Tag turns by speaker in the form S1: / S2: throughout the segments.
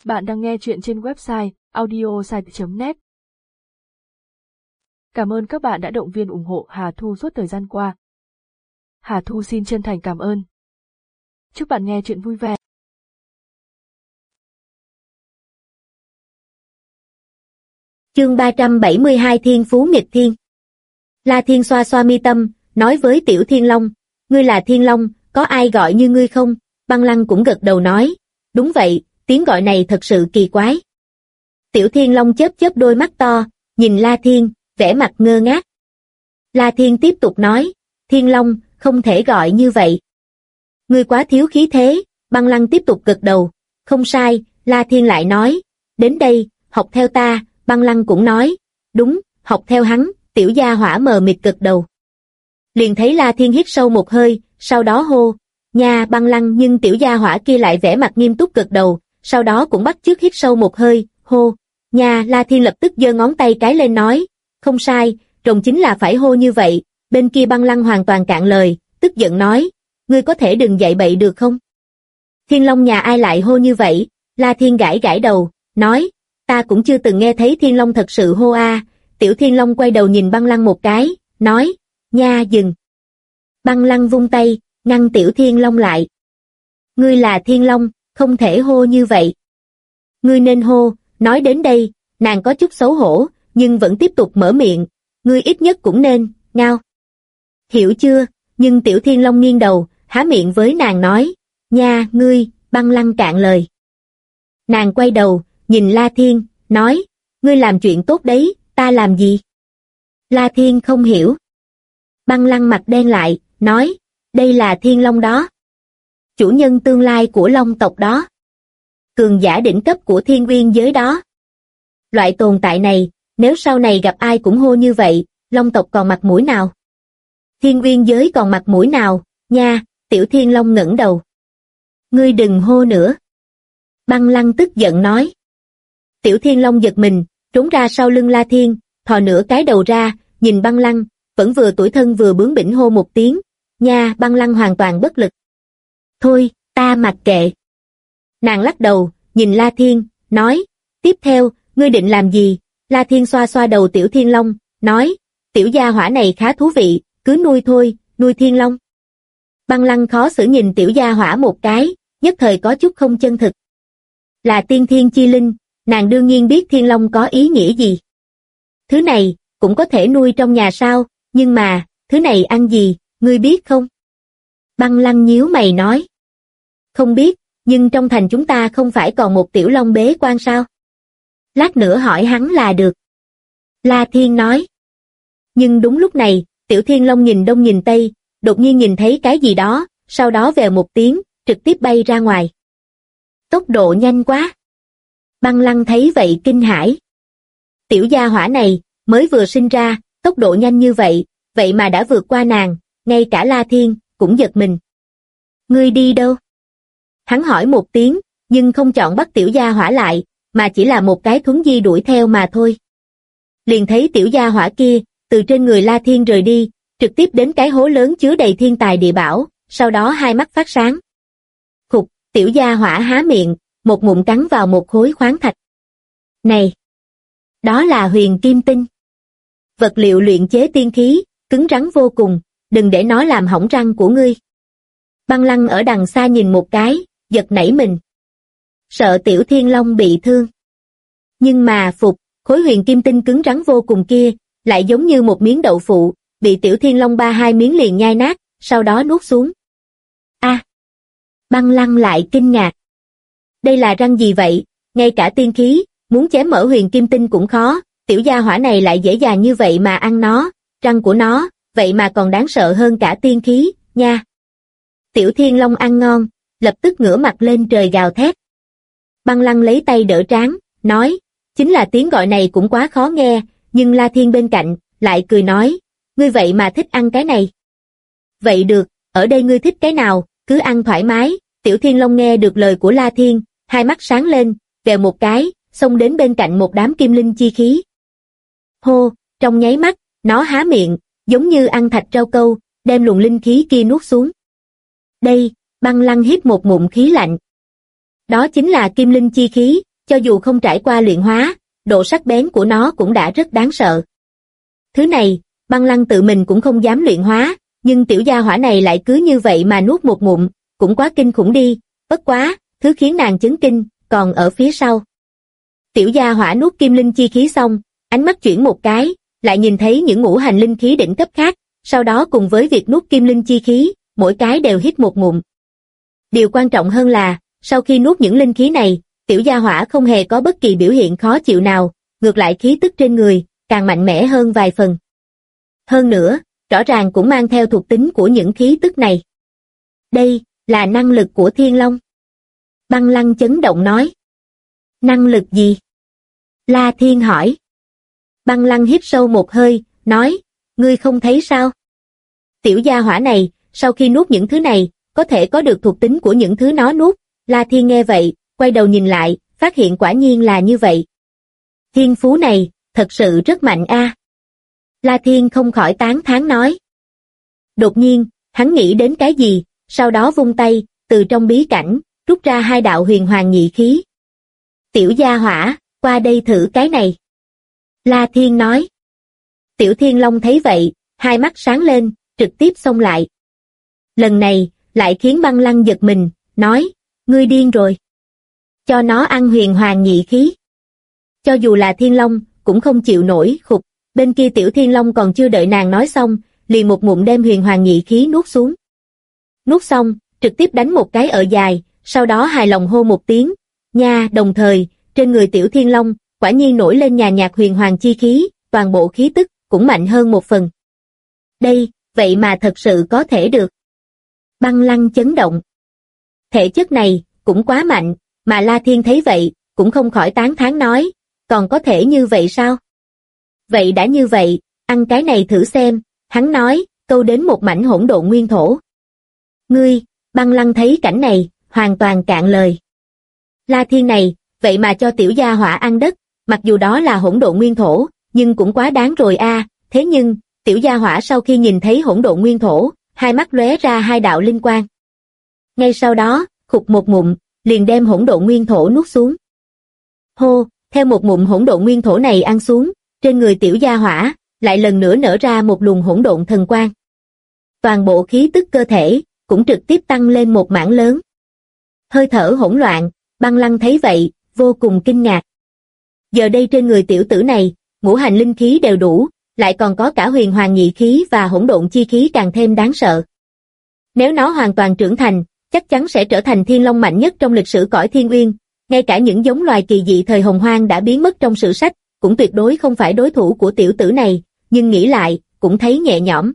S1: Bạn đang nghe chuyện trên website audiosite.net. Cảm ơn các bạn đã động viên ủng hộ Hà Thu suốt thời gian qua. Hà Thu xin chân thành cảm ơn. Chúc bạn nghe chuyện vui vẻ.
S2: Chương 372 Thiên Phú Nghịch Thiên. La Thiên xoa xoa mi tâm, nói với Tiểu Thiên Long, ngươi là Thiên Long, có ai gọi như ngươi không? Băng Lăng cũng gật đầu nói, đúng vậy, tiếng gọi này thật sự kỳ quái. Tiểu Thiên Long chớp chớp đôi mắt to, nhìn La Thiên, vẻ mặt ngơ ngác. La Thiên tiếp tục nói, Thiên Long, không thể gọi như vậy. Ngươi quá thiếu khí thế, Băng Lăng tiếp tục gật đầu, không sai, La Thiên lại nói, đến đây, học theo ta, Băng Lăng cũng nói, đúng, học theo hắn, Tiểu Gia Hỏa mờ mịt gật đầu. Liền thấy La Thiên hít sâu một hơi, sau đó hô, nha Băng Lăng, nhưng Tiểu Gia Hỏa kia lại vẻ mặt nghiêm túc gật đầu, sau đó cũng bắt chước hít sâu một hơi, hô, nha. La Thiên lập tức giơ ngón tay cái lên nói, không sai, rồng chính là phải hô như vậy. Bên kia Băng Lăng hoàn toàn cạn lời, tức giận nói, ngươi có thể đừng dạy bậy được không? Thiên Long nhà ai lại hô như vậy? La Thiên gãi gãi đầu, nói, ta cũng chưa từng nghe thấy Thiên Long thật sự hô a. Tiểu Thiên Long quay đầu nhìn Băng Lăng một cái, nói, nha dừng. Băng Lăng vung tay, ngăn Tiểu Thiên Long lại. Ngươi là Thiên Long, không thể hô như vậy. Ngươi nên hô, nói đến đây, nàng có chút xấu hổ, nhưng vẫn tiếp tục mở miệng, ngươi ít nhất cũng nên, ngao. Hiểu chưa? Nhưng Tiểu Thiên Long nghiêng đầu, há miệng với nàng nói, nha, ngươi. Băng Lăng cạn lời. Nàng quay đầu, nhìn La Thiên, nói, ngươi làm chuyện tốt đấy, ta làm gì? La Thiên không hiểu. Băng Lăng mặt đen lại, nói, đây là Thiên Long đó. Chủ nhân tương lai của Long tộc đó. Cường giả đỉnh cấp của thiên nguyên giới đó. Loại tồn tại này, nếu sau này gặp ai cũng hô như vậy, Long tộc còn mặt mũi nào? Thiên nguyên giới còn mặt mũi nào, nha. Tiểu Thiên Long ngẩng đầu. Ngươi đừng hô nữa. Băng Lăng tức giận nói. Tiểu Thiên Long giật mình, trốn ra sau lưng La Thiên, thò nửa cái đầu ra, nhìn Băng Lăng, vẫn vừa tủi thân vừa bướng bỉnh hô một tiếng, nha. Băng Lăng hoàn toàn bất lực. Thôi, ta mặc kệ. Nàng lắc đầu, nhìn La Thiên, nói, tiếp theo, ngươi định làm gì? La Thiên xoa xoa đầu Tiểu Thiên Long, nói, Tiểu Gia Hỏa này khá thú vị, cứ nuôi thôi, nuôi Thiên Long. Băng Lăng khó xử nhìn Tiểu Gia Hỏa một cái, nhất thời có chút không chân thực. Là tiên thiên chi linh, nàng đương nhiên biết Thiên Long có ý nghĩa gì. Thứ này, cũng có thể nuôi trong nhà sao, nhưng mà, thứ này ăn gì, ngươi biết không? Băng Lăng nhíu mày nói. Không biết, nhưng trong thành chúng ta không phải còn một Tiểu Long bế quan sao? Lát nữa hỏi hắn là được. La Thiên nói. Nhưng đúng lúc này, Tiểu Thiên Long nhìn đông nhìn tây, đột nhiên nhìn thấy cái gì đó, sau đó vèo một tiếng, trực tiếp bay ra ngoài. Tốc độ nhanh quá. Băng Lăng thấy vậy kinh hãi. Tiểu Gia Hỏa này, mới vừa sinh ra, tốc độ nhanh như vậy, vậy mà đã vượt qua nàng, ngay cả La Thiên, cũng giật mình. Ngươi đi đâu? Hắn hỏi một tiếng, nhưng không chọn bắt Tiểu Gia Hỏa lại, mà chỉ là một cái thuấn di đuổi theo mà thôi. Liền thấy Tiểu Gia Hỏa kia, từ trên người La Thiên rời đi, trực tiếp đến cái hố lớn chứa đầy thiên tài địa bảo, sau đó hai mắt phát sáng. Khục, Tiểu Gia Hỏa há miệng, một ngụm cắn vào một khối khoáng thạch. Này! Đó là huyền kim tinh. Vật liệu luyện chế tiên khí, cứng rắn vô cùng, đừng để nó làm hỏng răng của ngươi. Băng Lăng ở đằng xa nhìn một cái, giật nảy mình. Sợ Tiểu Thiên Long bị thương. Nhưng mà phục, khối huyền kim tinh cứng rắn vô cùng kia, lại giống như một miếng đậu phụ, bị Tiểu Thiên Long ba hai miếng liền nhai nát, sau đó nuốt xuống. A! Băng Lăng lại kinh ngạc. Đây là răng gì vậy? Ngay cả tiên khí, muốn chém mở huyền kim tinh cũng khó, Tiểu Gia Hỏa này lại dễ dàng như vậy mà ăn nó, răng của nó, vậy mà còn đáng sợ hơn cả tiên khí, nha. Tiểu Thiên Long ăn ngon, lập tức ngửa mặt lên trời gào thét. Băng Lăng lấy tay đỡ trán, nói, chính là tiếng gọi này cũng quá khó nghe, nhưng La Thiên bên cạnh, lại cười nói, ngươi vậy mà thích ăn cái này. Vậy được, ở đây ngươi thích cái nào, cứ ăn thoải mái. Tiểu Thiên Long nghe được lời của La Thiên, hai mắt sáng lên, vèo một cái, xông đến bên cạnh một đám kim linh chi khí. Hô, trong nháy mắt, nó há miệng, giống như ăn thạch rau câu, đem luồng linh khí kia nuốt xuống. Đây, Băng Lăng hít một ngụm khí lạnh. Đó chính là kim linh chi khí, cho dù không trải qua luyện hóa, độ sắc bén của nó cũng đã rất đáng sợ. Thứ này, Băng Lăng tự mình cũng không dám luyện hóa, nhưng tiểu gia hỏa này lại cứ như vậy mà nuốt một ngụm, cũng quá kinh khủng đi, bất quá, thứ khiến nàng chấn kinh, còn ở phía sau. Tiểu gia hỏa nuốt kim linh chi khí xong, ánh mắt chuyển một cái, lại nhìn thấy những ngũ hành linh khí đỉnh cấp khác, sau đó cùng với việc nuốt kim linh chi khí, mỗi cái đều hít một ngụm. Điều quan trọng hơn là, sau khi nuốt những linh khí này, tiểu gia hỏa không hề có bất kỳ biểu hiện khó chịu nào, ngược lại khí tức trên người, càng mạnh mẽ hơn vài phần. Hơn nữa, rõ ràng cũng mang theo thuộc tính của những khí tức này. Đây, là năng lực của Thiên Long. Băng Lăng chấn động nói. Năng lực gì? La Thiên hỏi. Băng Lăng hít sâu một hơi, nói, ngươi không thấy sao? Tiểu gia hỏa này, sau khi nuốt những thứ này, có thể có được thuộc tính của những thứ nó nuốt. La Thiên nghe vậy, quay đầu nhìn lại, phát hiện quả nhiên là như vậy. Thiên phú này, thật sự rất mạnh a. La Thiên không khỏi tán thán nói. Đột nhiên, hắn nghĩ đến cái gì, sau đó vung tay, từ trong bí cảnh, rút ra 2 đạo huyền hoàng nhị khí. Tiểu gia hỏa, qua đây thử cái này. La Thiên nói. Tiểu Thiên Long thấy vậy, hai mắt sáng lên, trực tiếp xông lại. Lần này, lại khiến Băng Lăng giật mình, nói, ngươi điên rồi. Cho nó ăn huyền hoàng nhị khí. Cho dù là Thiên Long, cũng không chịu nổi, khục. Bên kia Tiểu Thiên Long còn chưa đợi nàng nói xong, liền một ngụm đem huyền hoàng nhị khí nuốt xuống. Nuốt xong, trực tiếp đánh một cái ở dài, sau đó hài lòng hô một tiếng, nha, đồng thời, trên người Tiểu Thiên Long, quả nhiên nổi lên nhàn nhạt huyền hoàng chi khí, toàn bộ khí tức, cũng mạnh hơn một phần. Đây, vậy mà thật sự có thể được. Băng Lăng chấn động. Thể chất này, cũng quá mạnh, mà La Thiên thấy vậy, cũng không khỏi tán thán nói, còn có thể như vậy sao? Vậy đã như vậy, ăn cái này thử xem, hắn nói, câu đến một mảnh hỗn độn nguyên thổ. Ngươi, Băng Lăng thấy cảnh này, hoàn toàn cạn lời. La Thiên này, vậy mà cho tiểu gia hỏa ăn đất, mặc dù đó là hỗn độn nguyên thổ, nhưng cũng quá đáng rồi a. Thế nhưng, tiểu gia hỏa sau khi nhìn thấy hỗn độn nguyên thổ, hai mắt lóe ra 2 đạo linh quang. Ngay sau đó, khục một ngụm, liền đem hỗn độn nguyên thổ nuốt xuống. Hô, theo một ngụm hỗn độn nguyên thổ này ăn xuống, trên người tiểu gia hỏa, lại lần nữa nở ra một luồng hỗn độn thần quang. Toàn bộ khí tức cơ thể, cũng trực tiếp tăng lên một mảng lớn. Hơi thở hỗn loạn, Băng Lăng thấy vậy, vô cùng kinh ngạc. Giờ đây trên người tiểu tử này, ngũ hành linh khí đều đủ, lại còn có cả huyền hoàng nhị khí và hỗn độn chi khí càng thêm đáng sợ. Nếu nó hoàn toàn trưởng thành, chắc chắn sẽ trở thành thiên long mạnh nhất trong lịch sử cõi Thiên Uyên. Ngay cả những giống loài kỳ dị thời Hồng Hoang đã biến mất trong sử sách, cũng tuyệt đối không phải đối thủ của tiểu tử này, nhưng nghĩ lại, cũng thấy nhẹ nhõm.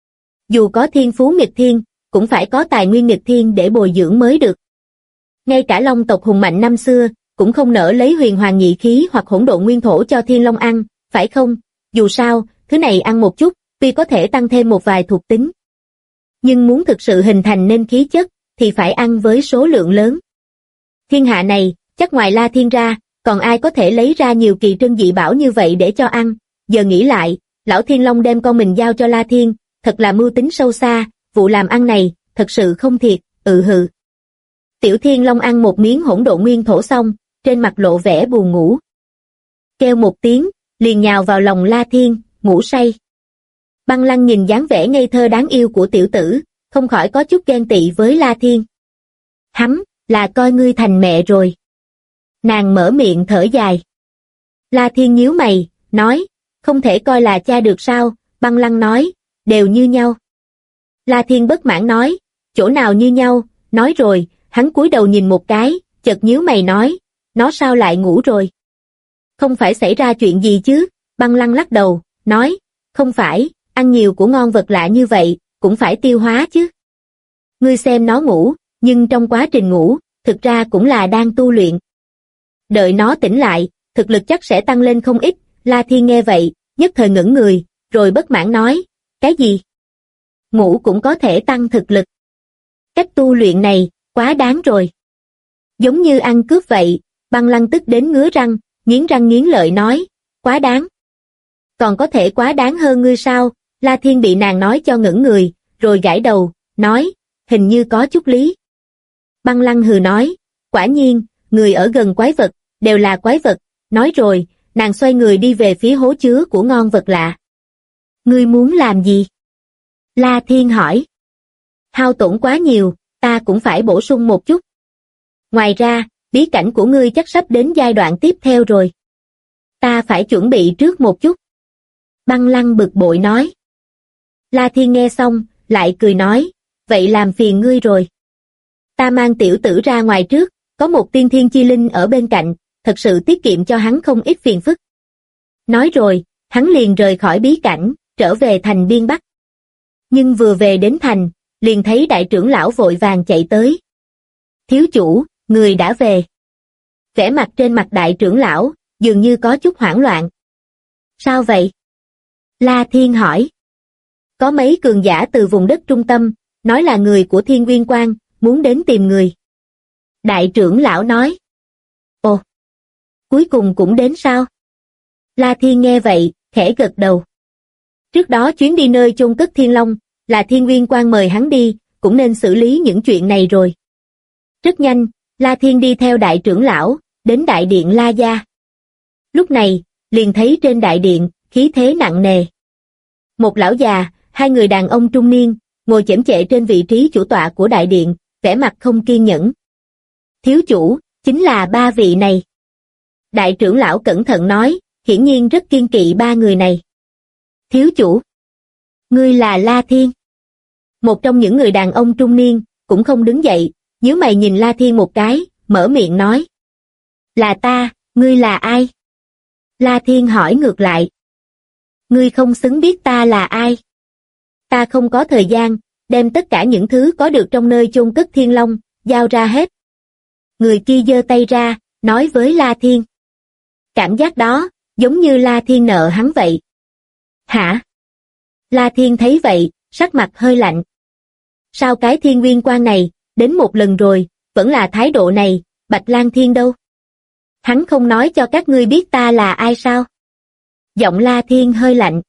S2: Dù có thiên phú nghịch thiên, cũng phải có tài nguyên nghịch thiên để bồi dưỡng mới được. Ngay cả long tộc hùng mạnh năm xưa, cũng không nỡ lấy huyền hoàng nhị khí hoặc hỗn độn nguyên thổ cho thiên long ăn, phải không? Dù sao, thứ này ăn một chút, tuy có thể tăng thêm một vài thuộc tính. Nhưng muốn thực sự hình thành nên khí chất, thì phải ăn với số lượng lớn. Thiên hạ này, chắc ngoài La Thiên ra, còn ai có thể lấy ra nhiều kỳ trân dị bảo như vậy để cho ăn. Giờ nghĩ lại, lão Thiên Long đem con mình giao cho La Thiên, thật là mưu tính sâu xa, vụ làm ăn này, thật sự không thiệt, hừ. Tiểu Thiên Long ăn một miếng hỗn độn nguyên thổ xong, trên mặt lộ vẻ buồn ngủ. Kêu một tiếng, liền nhào vào lòng La Thiên, ngủ say. Băng Lăng nhìn dáng vẻ ngây thơ đáng yêu của tiểu tử, không khỏi có chút ghen tị với La Thiên. Hắn, là coi ngươi thành mẹ rồi. Nàng mở miệng thở dài. La Thiên nhíu mày, nói, không thể coi là cha được sao? Băng Lăng nói, đều như nhau. La Thiên bất mãn nói, chỗ nào như nhau? Nói rồi, hắn cúi đầu nhìn một cái, chợt nhíu mày nói, nó sao lại ngủ rồi? Không phải xảy ra chuyện gì chứ? Băng Lăng lắc đầu, nói, không phải, ăn nhiều của ngon vật lạ như vậy, cũng phải tiêu hóa chứ. Ngươi xem nó ngủ, nhưng trong quá trình ngủ, thực ra cũng là đang tu luyện. Đợi nó tỉnh lại, thực lực chắc sẽ tăng lên không ít. La Thiên nghe vậy, nhất thời ngẩn người, rồi bất mãn nói, cái gì? Ngủ cũng có thể tăng thực lực. Cách tu luyện này, quá đáng rồi. Giống như ăn cướp vậy. Băng Lăng tức đến ngứa răng nghiến lợi nói, quá đáng. Còn có thể quá đáng hơn ngươi sao? La Thiên bị nàng nói cho ngẩn người, rồi gãi đầu, nói, hình như có chút lý. Băng Lăng hừ nói, quả nhiên, người ở gần quái vật, đều là quái vật. Nói rồi, nàng xoay người đi về phía hố chứa của ngon vật lạ. Ngươi muốn làm gì? La Thiên hỏi. Hao tổn quá nhiều, ta cũng phải bổ sung một chút. Ngoài ra, bí cảnh của ngươi chắc sắp đến giai đoạn tiếp theo rồi. Ta phải chuẩn bị trước một chút. Băng Lăng bực bội nói. La Thiên nghe xong, lại cười nói, vậy làm phiền ngươi rồi. Ta mang tiểu tử ra ngoài trước, có một tiên thiên chi linh ở bên cạnh, thật sự tiết kiệm cho hắn không ít phiền phức. Nói rồi, hắn liền rời khỏi bí cảnh, trở về thành Biên Bắc. Nhưng vừa về đến thành, liền thấy đại trưởng lão vội vàng chạy tới. Thiếu chủ, người đã về. Vẻ mặt trên mặt đại trưởng lão, dường như có chút hoảng loạn. Sao vậy? La Thiên hỏi. Có mấy cường giả từ vùng đất trung tâm, nói là người của Thiên Nguyên Quang, muốn đến tìm người. Đại trưởng lão nói. Ồ, cuối cùng cũng đến sao? La Thiên nghe vậy, khẽ gật đầu. Trước đó chuyến đi nơi chôn cất Thiên Long, là Thiên Nguyên Quang mời hắn đi, cũng nên xử lý những chuyện này rồi. Rất nhanh, La Thiên đi theo đại trưởng lão, đến đại điện La Gia. Lúc này, liền thấy trên đại điện, khí thế nặng nề. Một lão già, hai người đàn ông trung niên, ngồi chễm chệ trên vị trí chủ tọa của đại điện, vẻ mặt không kiên nhẫn. Thiếu chủ, chính là ba vị này. Đại trưởng lão cẩn thận nói, hiển nhiên rất kiên kỵ ba người này. Thiếu chủ, ngươi là La Thiên. Một trong những người đàn ông trung niên, cũng không đứng dậy, nhíu mày nhìn La Thiên một cái, mở miệng nói. Là ta, ngươi là ai? La Thiên hỏi ngược lại. Ngươi không xứng biết ta là ai. Ta không có thời gian, đem tất cả những thứ có được trong nơi chôn cất Thiên Long, giao ra hết. Người kia giơ tay ra, nói với La Thiên. Cảm giác đó, giống như La Thiên nợ hắn vậy. Hả? La Thiên thấy vậy, sắc mặt hơi lạnh. Sao cái Thiên Nguyên Quang này, đến một lần rồi, vẫn là thái độ này, Bạch Lang Thiên đâu? Hắn không nói cho các ngươi biết ta là ai sao? Giọng La Thiên hơi lạnh.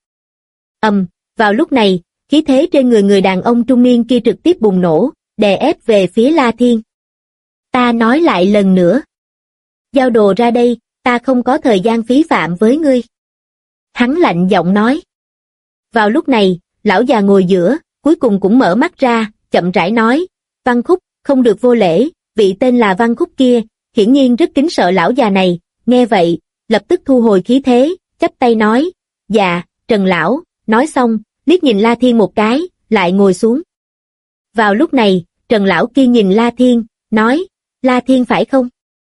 S2: Vào lúc này, khí thế trên người đàn ông trung niên kia trực tiếp bùng nổ, đè ép về phía La Thiên. Ta nói lại lần nữa. Giao đồ ra đây, ta không có thời gian phí phạm với ngươi. Hắn lạnh giọng nói. Vào lúc này, lão già ngồi giữa, cuối cùng cũng mở mắt ra, chậm rãi nói, Văn Khúc, không được vô lễ, vị tên là Văn Khúc kia, hiển nhiên rất kính sợ lão già này, nghe vậy, lập tức thu hồi khí thế, chắp tay nói, dạ, Trần lão, nói xong, liếc nhìn La Thiên một cái, lại ngồi xuống. Vào lúc này, Trần lão kia nhìn La Thiên, nói, La Thiên phải không?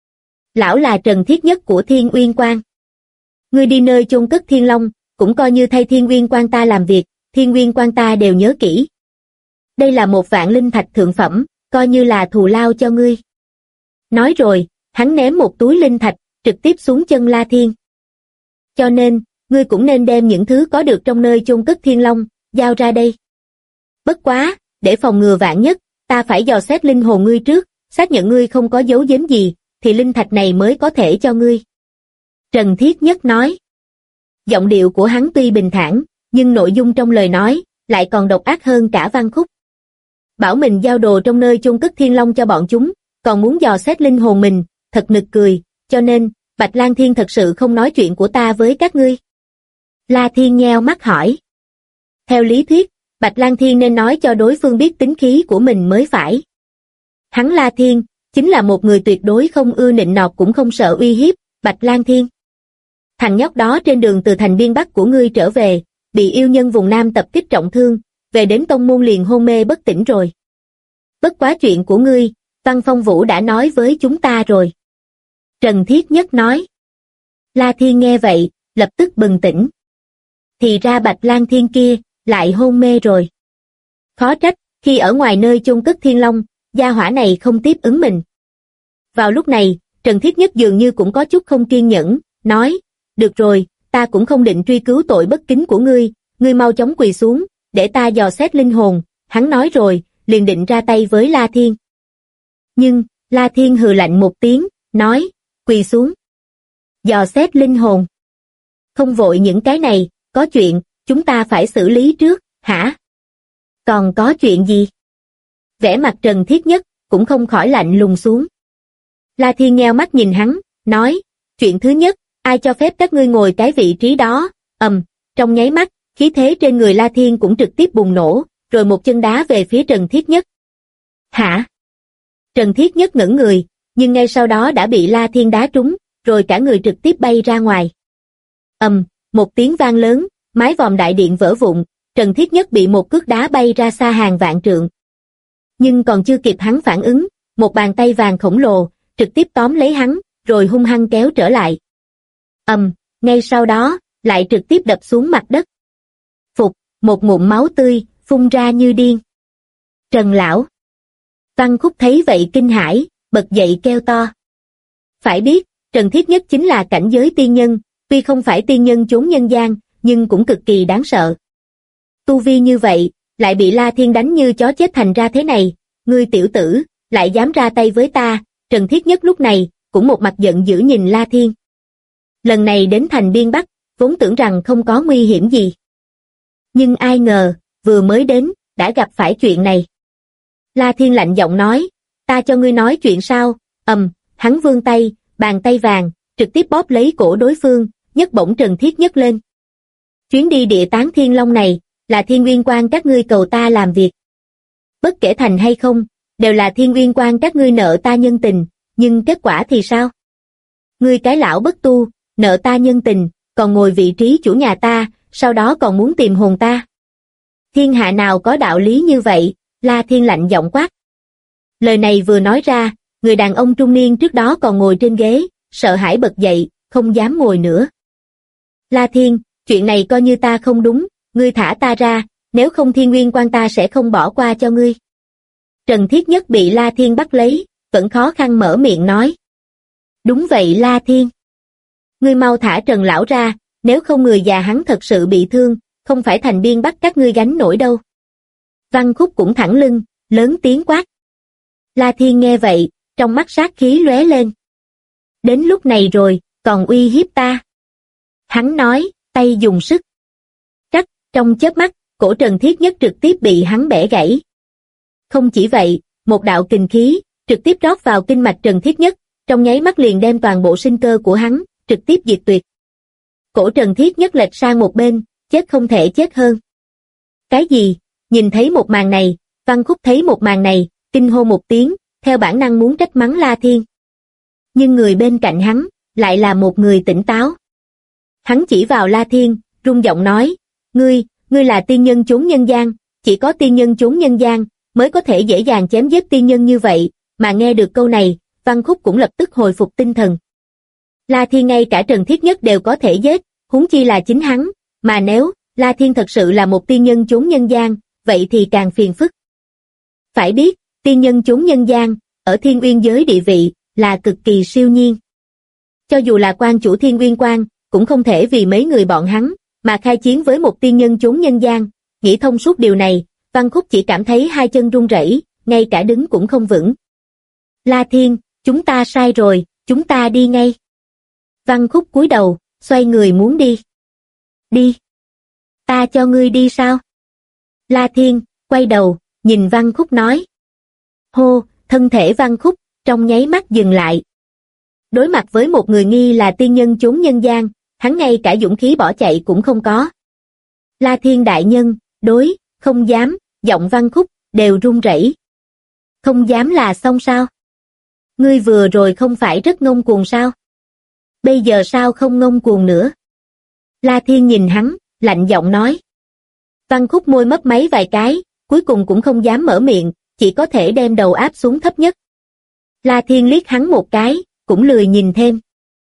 S2: Lão là Trần Thiết Nhất của Thiên Uyên Quang. Ngươi đi nơi chôn cất Thiên Long, cũng coi như thay Thiên Uyên Quang ta làm việc, Thiên Uyên Quang ta đều nhớ kỹ. Đây là 1.000 linh thạch thượng phẩm, coi như là thù lao cho ngươi. Nói rồi, hắn ném một túi linh thạch, trực tiếp xuống chân La Thiên. Cho nên, ngươi cũng nên đem những thứ có được trong nơi chôn cất Thiên Long, giao ra đây. Bất quá, để phòng ngừa vạn nhất, ta phải dò xét linh hồn ngươi trước, xác nhận ngươi không có giấu giếm gì, thì linh thạch này mới có thể cho ngươi. Trần Thiết Nhất nói. Giọng điệu của hắn tuy bình thản, nhưng nội dung trong lời nói, lại còn độc ác hơn cả Văn Khúc. Bảo mình giao đồ trong nơi chôn cất Thiên Long cho bọn chúng, còn muốn dò xét linh hồn mình, thật nực cười, cho nên, Bạch Lang Thiên thật sự không nói chuyện của ta với các ngươi. La Thiên nheo mắt hỏi. Theo lý thuyết, Bạch Lang Thiên nên nói cho đối phương biết tính khí của mình mới phải. Hắn La Thiên, chính là một người tuyệt đối không ưa nịnh nọt cũng không sợ uy hiếp, Bạch Lang Thiên. Thằng nhóc đó trên đường từ thành Biên Bắc của ngươi trở về, bị yêu nhân vùng Nam tập kích trọng thương, về đến tông môn liền hôn mê bất tỉnh rồi. Bất quá chuyện của ngươi, Văn Phong Vũ đã nói với chúng ta rồi. Trần Thiết Nhất nói. La Thiên nghe vậy, lập tức bừng tỉnh. Thì ra Bạch Lang Thiên kia, lại hôn mê rồi. Khó trách, khi ở ngoài nơi chôn cất Thiên Long, gia hỏa này không tiếp ứng mình. Vào lúc này, Trần Thiết Nhất dường như cũng có chút không kiên nhẫn, nói, được rồi, ta cũng không định truy cứu tội bất kính của ngươi mau chóng quỳ xuống, để ta dò xét linh hồn, hắn nói rồi, liền định ra tay với La Thiên. Nhưng, La Thiên hừ lạnh một tiếng, nói, quỳ xuống. Dò xét linh hồn. Không vội những cái này, có chuyện, chúng ta phải xử lý trước, hả? Còn có chuyện gì? Vẻ mặt Trần Thiết Nhất, cũng không khỏi lạnh lùng xuống. La Thiên nheo mắt nhìn hắn, nói, chuyện thứ nhất, ai cho phép các ngươi ngồi cái vị trí đó? Trong nháy mắt, khí thế trên người La Thiên cũng trực tiếp bùng nổ, rồi một chân đá về phía Trần Thiết Nhất. Hả? Trần Thiết Nhất ngẩn người, nhưng ngay sau đó đã bị La Thiên đá trúng, rồi cả người trực tiếp bay ra ngoài. Một tiếng vang lớn, mái vòm đại điện vỡ vụn, Trần Thiết Nhất bị một cước đá bay ra xa hàng vạn trượng. Nhưng còn chưa kịp hắn phản ứng, một bàn tay vàng khổng lồ, trực tiếp tóm lấy hắn, rồi hung hăng kéo trở lại. Ngay sau đó, lại trực tiếp đập xuống mặt đất. Phục, một ngụm máu tươi, phun ra như điên. Trần lão. Văn Khúc thấy vậy kinh hãi, bật dậy kêu to. Phải biết, Trần Thiết Nhất chính là cảnh giới tiên nhân, tuy không phải tiên nhân chốn nhân gian, nhưng cũng cực kỳ đáng sợ. Tu vi như vậy, lại bị La Thiên đánh như chó chết thành ra thế này, ngươi tiểu tử, lại dám ra tay với ta. Trần Thiết Nhất lúc này, cũng một mặt giận dữ nhìn La Thiên. Lần này đến thành Biên Bắc, vốn tưởng rằng không có nguy hiểm gì. Nhưng ai ngờ, vừa mới đến, đã gặp phải chuyện này. La Thiên lạnh giọng nói, ta cho ngươi nói chuyện sao? Hắn vươn tay, bàn tay vàng, trực tiếp bóp lấy cổ đối phương, nhấc bổng Trần Thiết Nhất lên. Chuyến đi địa tán Thiên Long này, là Thiên Nguyên Quan các ngươi cầu ta làm việc. Bất kể thành hay không, đều là Thiên Nguyên Quan các ngươi nợ ta nhân tình, nhưng kết quả thì sao? Ngươi cái lão bất tu, nợ ta nhân tình, còn ngồi vị trí chủ nhà ta, sau đó còn muốn tìm hồn ta. Thiên hạ nào có đạo lý như vậy? La Thiên lạnh giọng quát. Lời này vừa nói ra, người đàn ông trung niên trước đó còn ngồi trên ghế, sợ hãi bật dậy, không dám ngồi nữa. La Thiên, chuyện này coi như ta không đúng, ngươi thả ta ra, nếu không Thiên Nguyên Quan ta sẽ không bỏ qua cho ngươi. Trần Thiết Nhất bị La Thiên bắt lấy, vẫn khó khăn mở miệng nói. Đúng vậy La Thiên. Ngươi mau thả Trần lão ra, nếu không người già hắn thật sự bị thương, không phải thành Biên Bắc các ngươi gánh nổi đâu. Văn Khúc cũng thẳng lưng, lớn tiếng quát. La Thiên nghe vậy, trong mắt sát khí lóe lên. Đến lúc này rồi, còn uy hiếp ta. Hắn nói, tay dùng sức. Cắt, trong chớp mắt, cổ Trần Thiết Nhất trực tiếp bị hắn bẻ gãy. Không chỉ vậy, một đạo kình khí, trực tiếp rót vào kinh mạch Trần Thiết Nhất, trong nháy mắt liền đem toàn bộ sinh cơ của hắn, trực tiếp diệt tuyệt. Cổ Trần Thiết Nhất lệch sang một bên, chết không thể chết hơn. Cái gì? Nhìn thấy một màn này, Văn Khúc thấy một màn này, kinh hô một tiếng, theo bản năng muốn trách mắng La Thiên. Nhưng người bên cạnh hắn, lại là một người tỉnh táo. Hắn chỉ vào La Thiên, rung giọng nói, ngươi là tiên nhân chốn nhân gian, chỉ có tiên nhân chốn nhân gian, mới có thể dễ dàng chém giết tiên nhân như vậy, mà nghe được câu này, Văn Khúc cũng lập tức hồi phục tinh thần. La Thiên ngay cả Trần Thiết Nhất đều có thể giết, huống chi là chính hắn, mà nếu La Thiên thật sự là một tiên nhân chốn nhân gian, vậy thì càng phiền phức. Phải biết, tiên nhân chốn nhân gian, ở Thiên Uyên giới địa vị, là cực kỳ siêu nhiên. Cho dù là quan chủ Thiên Uyên Quan, cũng không thể vì mấy người bọn hắn, mà khai chiến với một tiên nhân chốn nhân gian. Nghĩ thông suốt điều này, Văn Khúc chỉ cảm thấy hai chân run rẩy, ngay cả đứng cũng không vững. La Thiên, chúng ta sai rồi, chúng ta đi ngay. Văn Khúc cúi đầu, xoay người muốn đi. Đi. Ta cho ngươi đi sao? La Thiên, quay đầu, nhìn Văn Khúc nói. Hô, thân thể Văn Khúc, trong nháy mắt dừng lại. Đối mặt với một người nghi là tiên nhân chốn nhân gian, hắn ngay cả dũng khí bỏ chạy cũng không có. La Thiên đại nhân, đối, không dám, giọng Văn Khúc, đều run rẩy. Không dám là xong sao? Ngươi vừa rồi không phải rất ngông cuồng sao? Bây giờ sao không ngông cuồng nữa? La Thiên nhìn hắn, lạnh giọng nói. Văn Khúc môi mấp máy vài cái, cuối cùng cũng không dám mở miệng, chỉ có thể đem đầu áp xuống thấp nhất. La Thiên liếc hắn một cái, cũng lười nhìn thêm.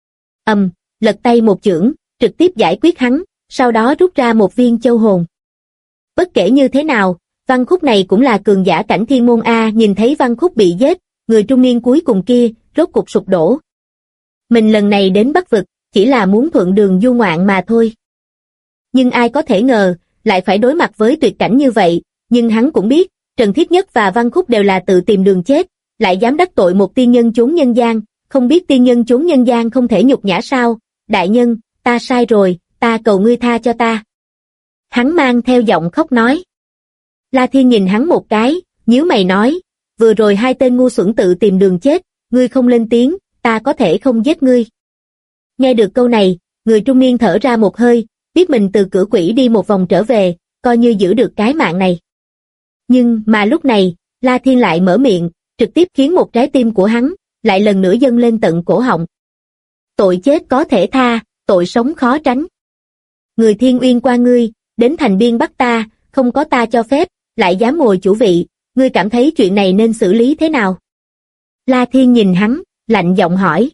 S2: Lật tay một chưởng, trực tiếp giải quyết hắn, sau đó rút ra một viên châu hồn. Bất kể như thế nào, Văn Khúc này cũng là cường giả cảnh thiên môn A. Nhìn thấy Văn Khúc bị giết, người trung niên cuối cùng kia, rốt cục sụp đổ. Mình lần này đến Bắc Vực, chỉ là muốn thuận đường du ngoạn mà thôi. Nhưng ai có thể ngờ, lại phải đối mặt với tuyệt cảnh như vậy, nhưng hắn cũng biết, Trần Thiết Nhất và Văn Khúc đều là tự tìm đường chết, lại dám đắc tội một tiên nhân chốn nhân gian, không biết tiên nhân chốn nhân gian không thể nhục nhã sao? Đại nhân, ta sai rồi, ta cầu ngươi tha cho ta. Hắn mang theo giọng khóc nói. La Thiên nhìn hắn một cái, nhíu mày nói, vừa rồi hai tên ngu xuẩn tự tìm đường chết, ngươi không lên tiếng, ta có thể không giết ngươi. Nghe được câu này, người trung niên thở ra một hơi, biết mình từ cửa quỷ đi một vòng trở về, coi như giữ được cái mạng này. Nhưng mà lúc này, La Thiên lại mở miệng, trực tiếp khiến một trái tim của hắn lại lần nữa dâng lên tận cổ họng. Tội chết có thể tha, tội sống khó tránh. Người Thiên Uyên qua ngươi, đến thành biên bắt ta, không có ta cho phép, lại dám ngồi chủ vị, ngươi cảm thấy chuyện này nên xử lý thế nào? La Thiên nhìn hắn, lạnh giọng hỏi.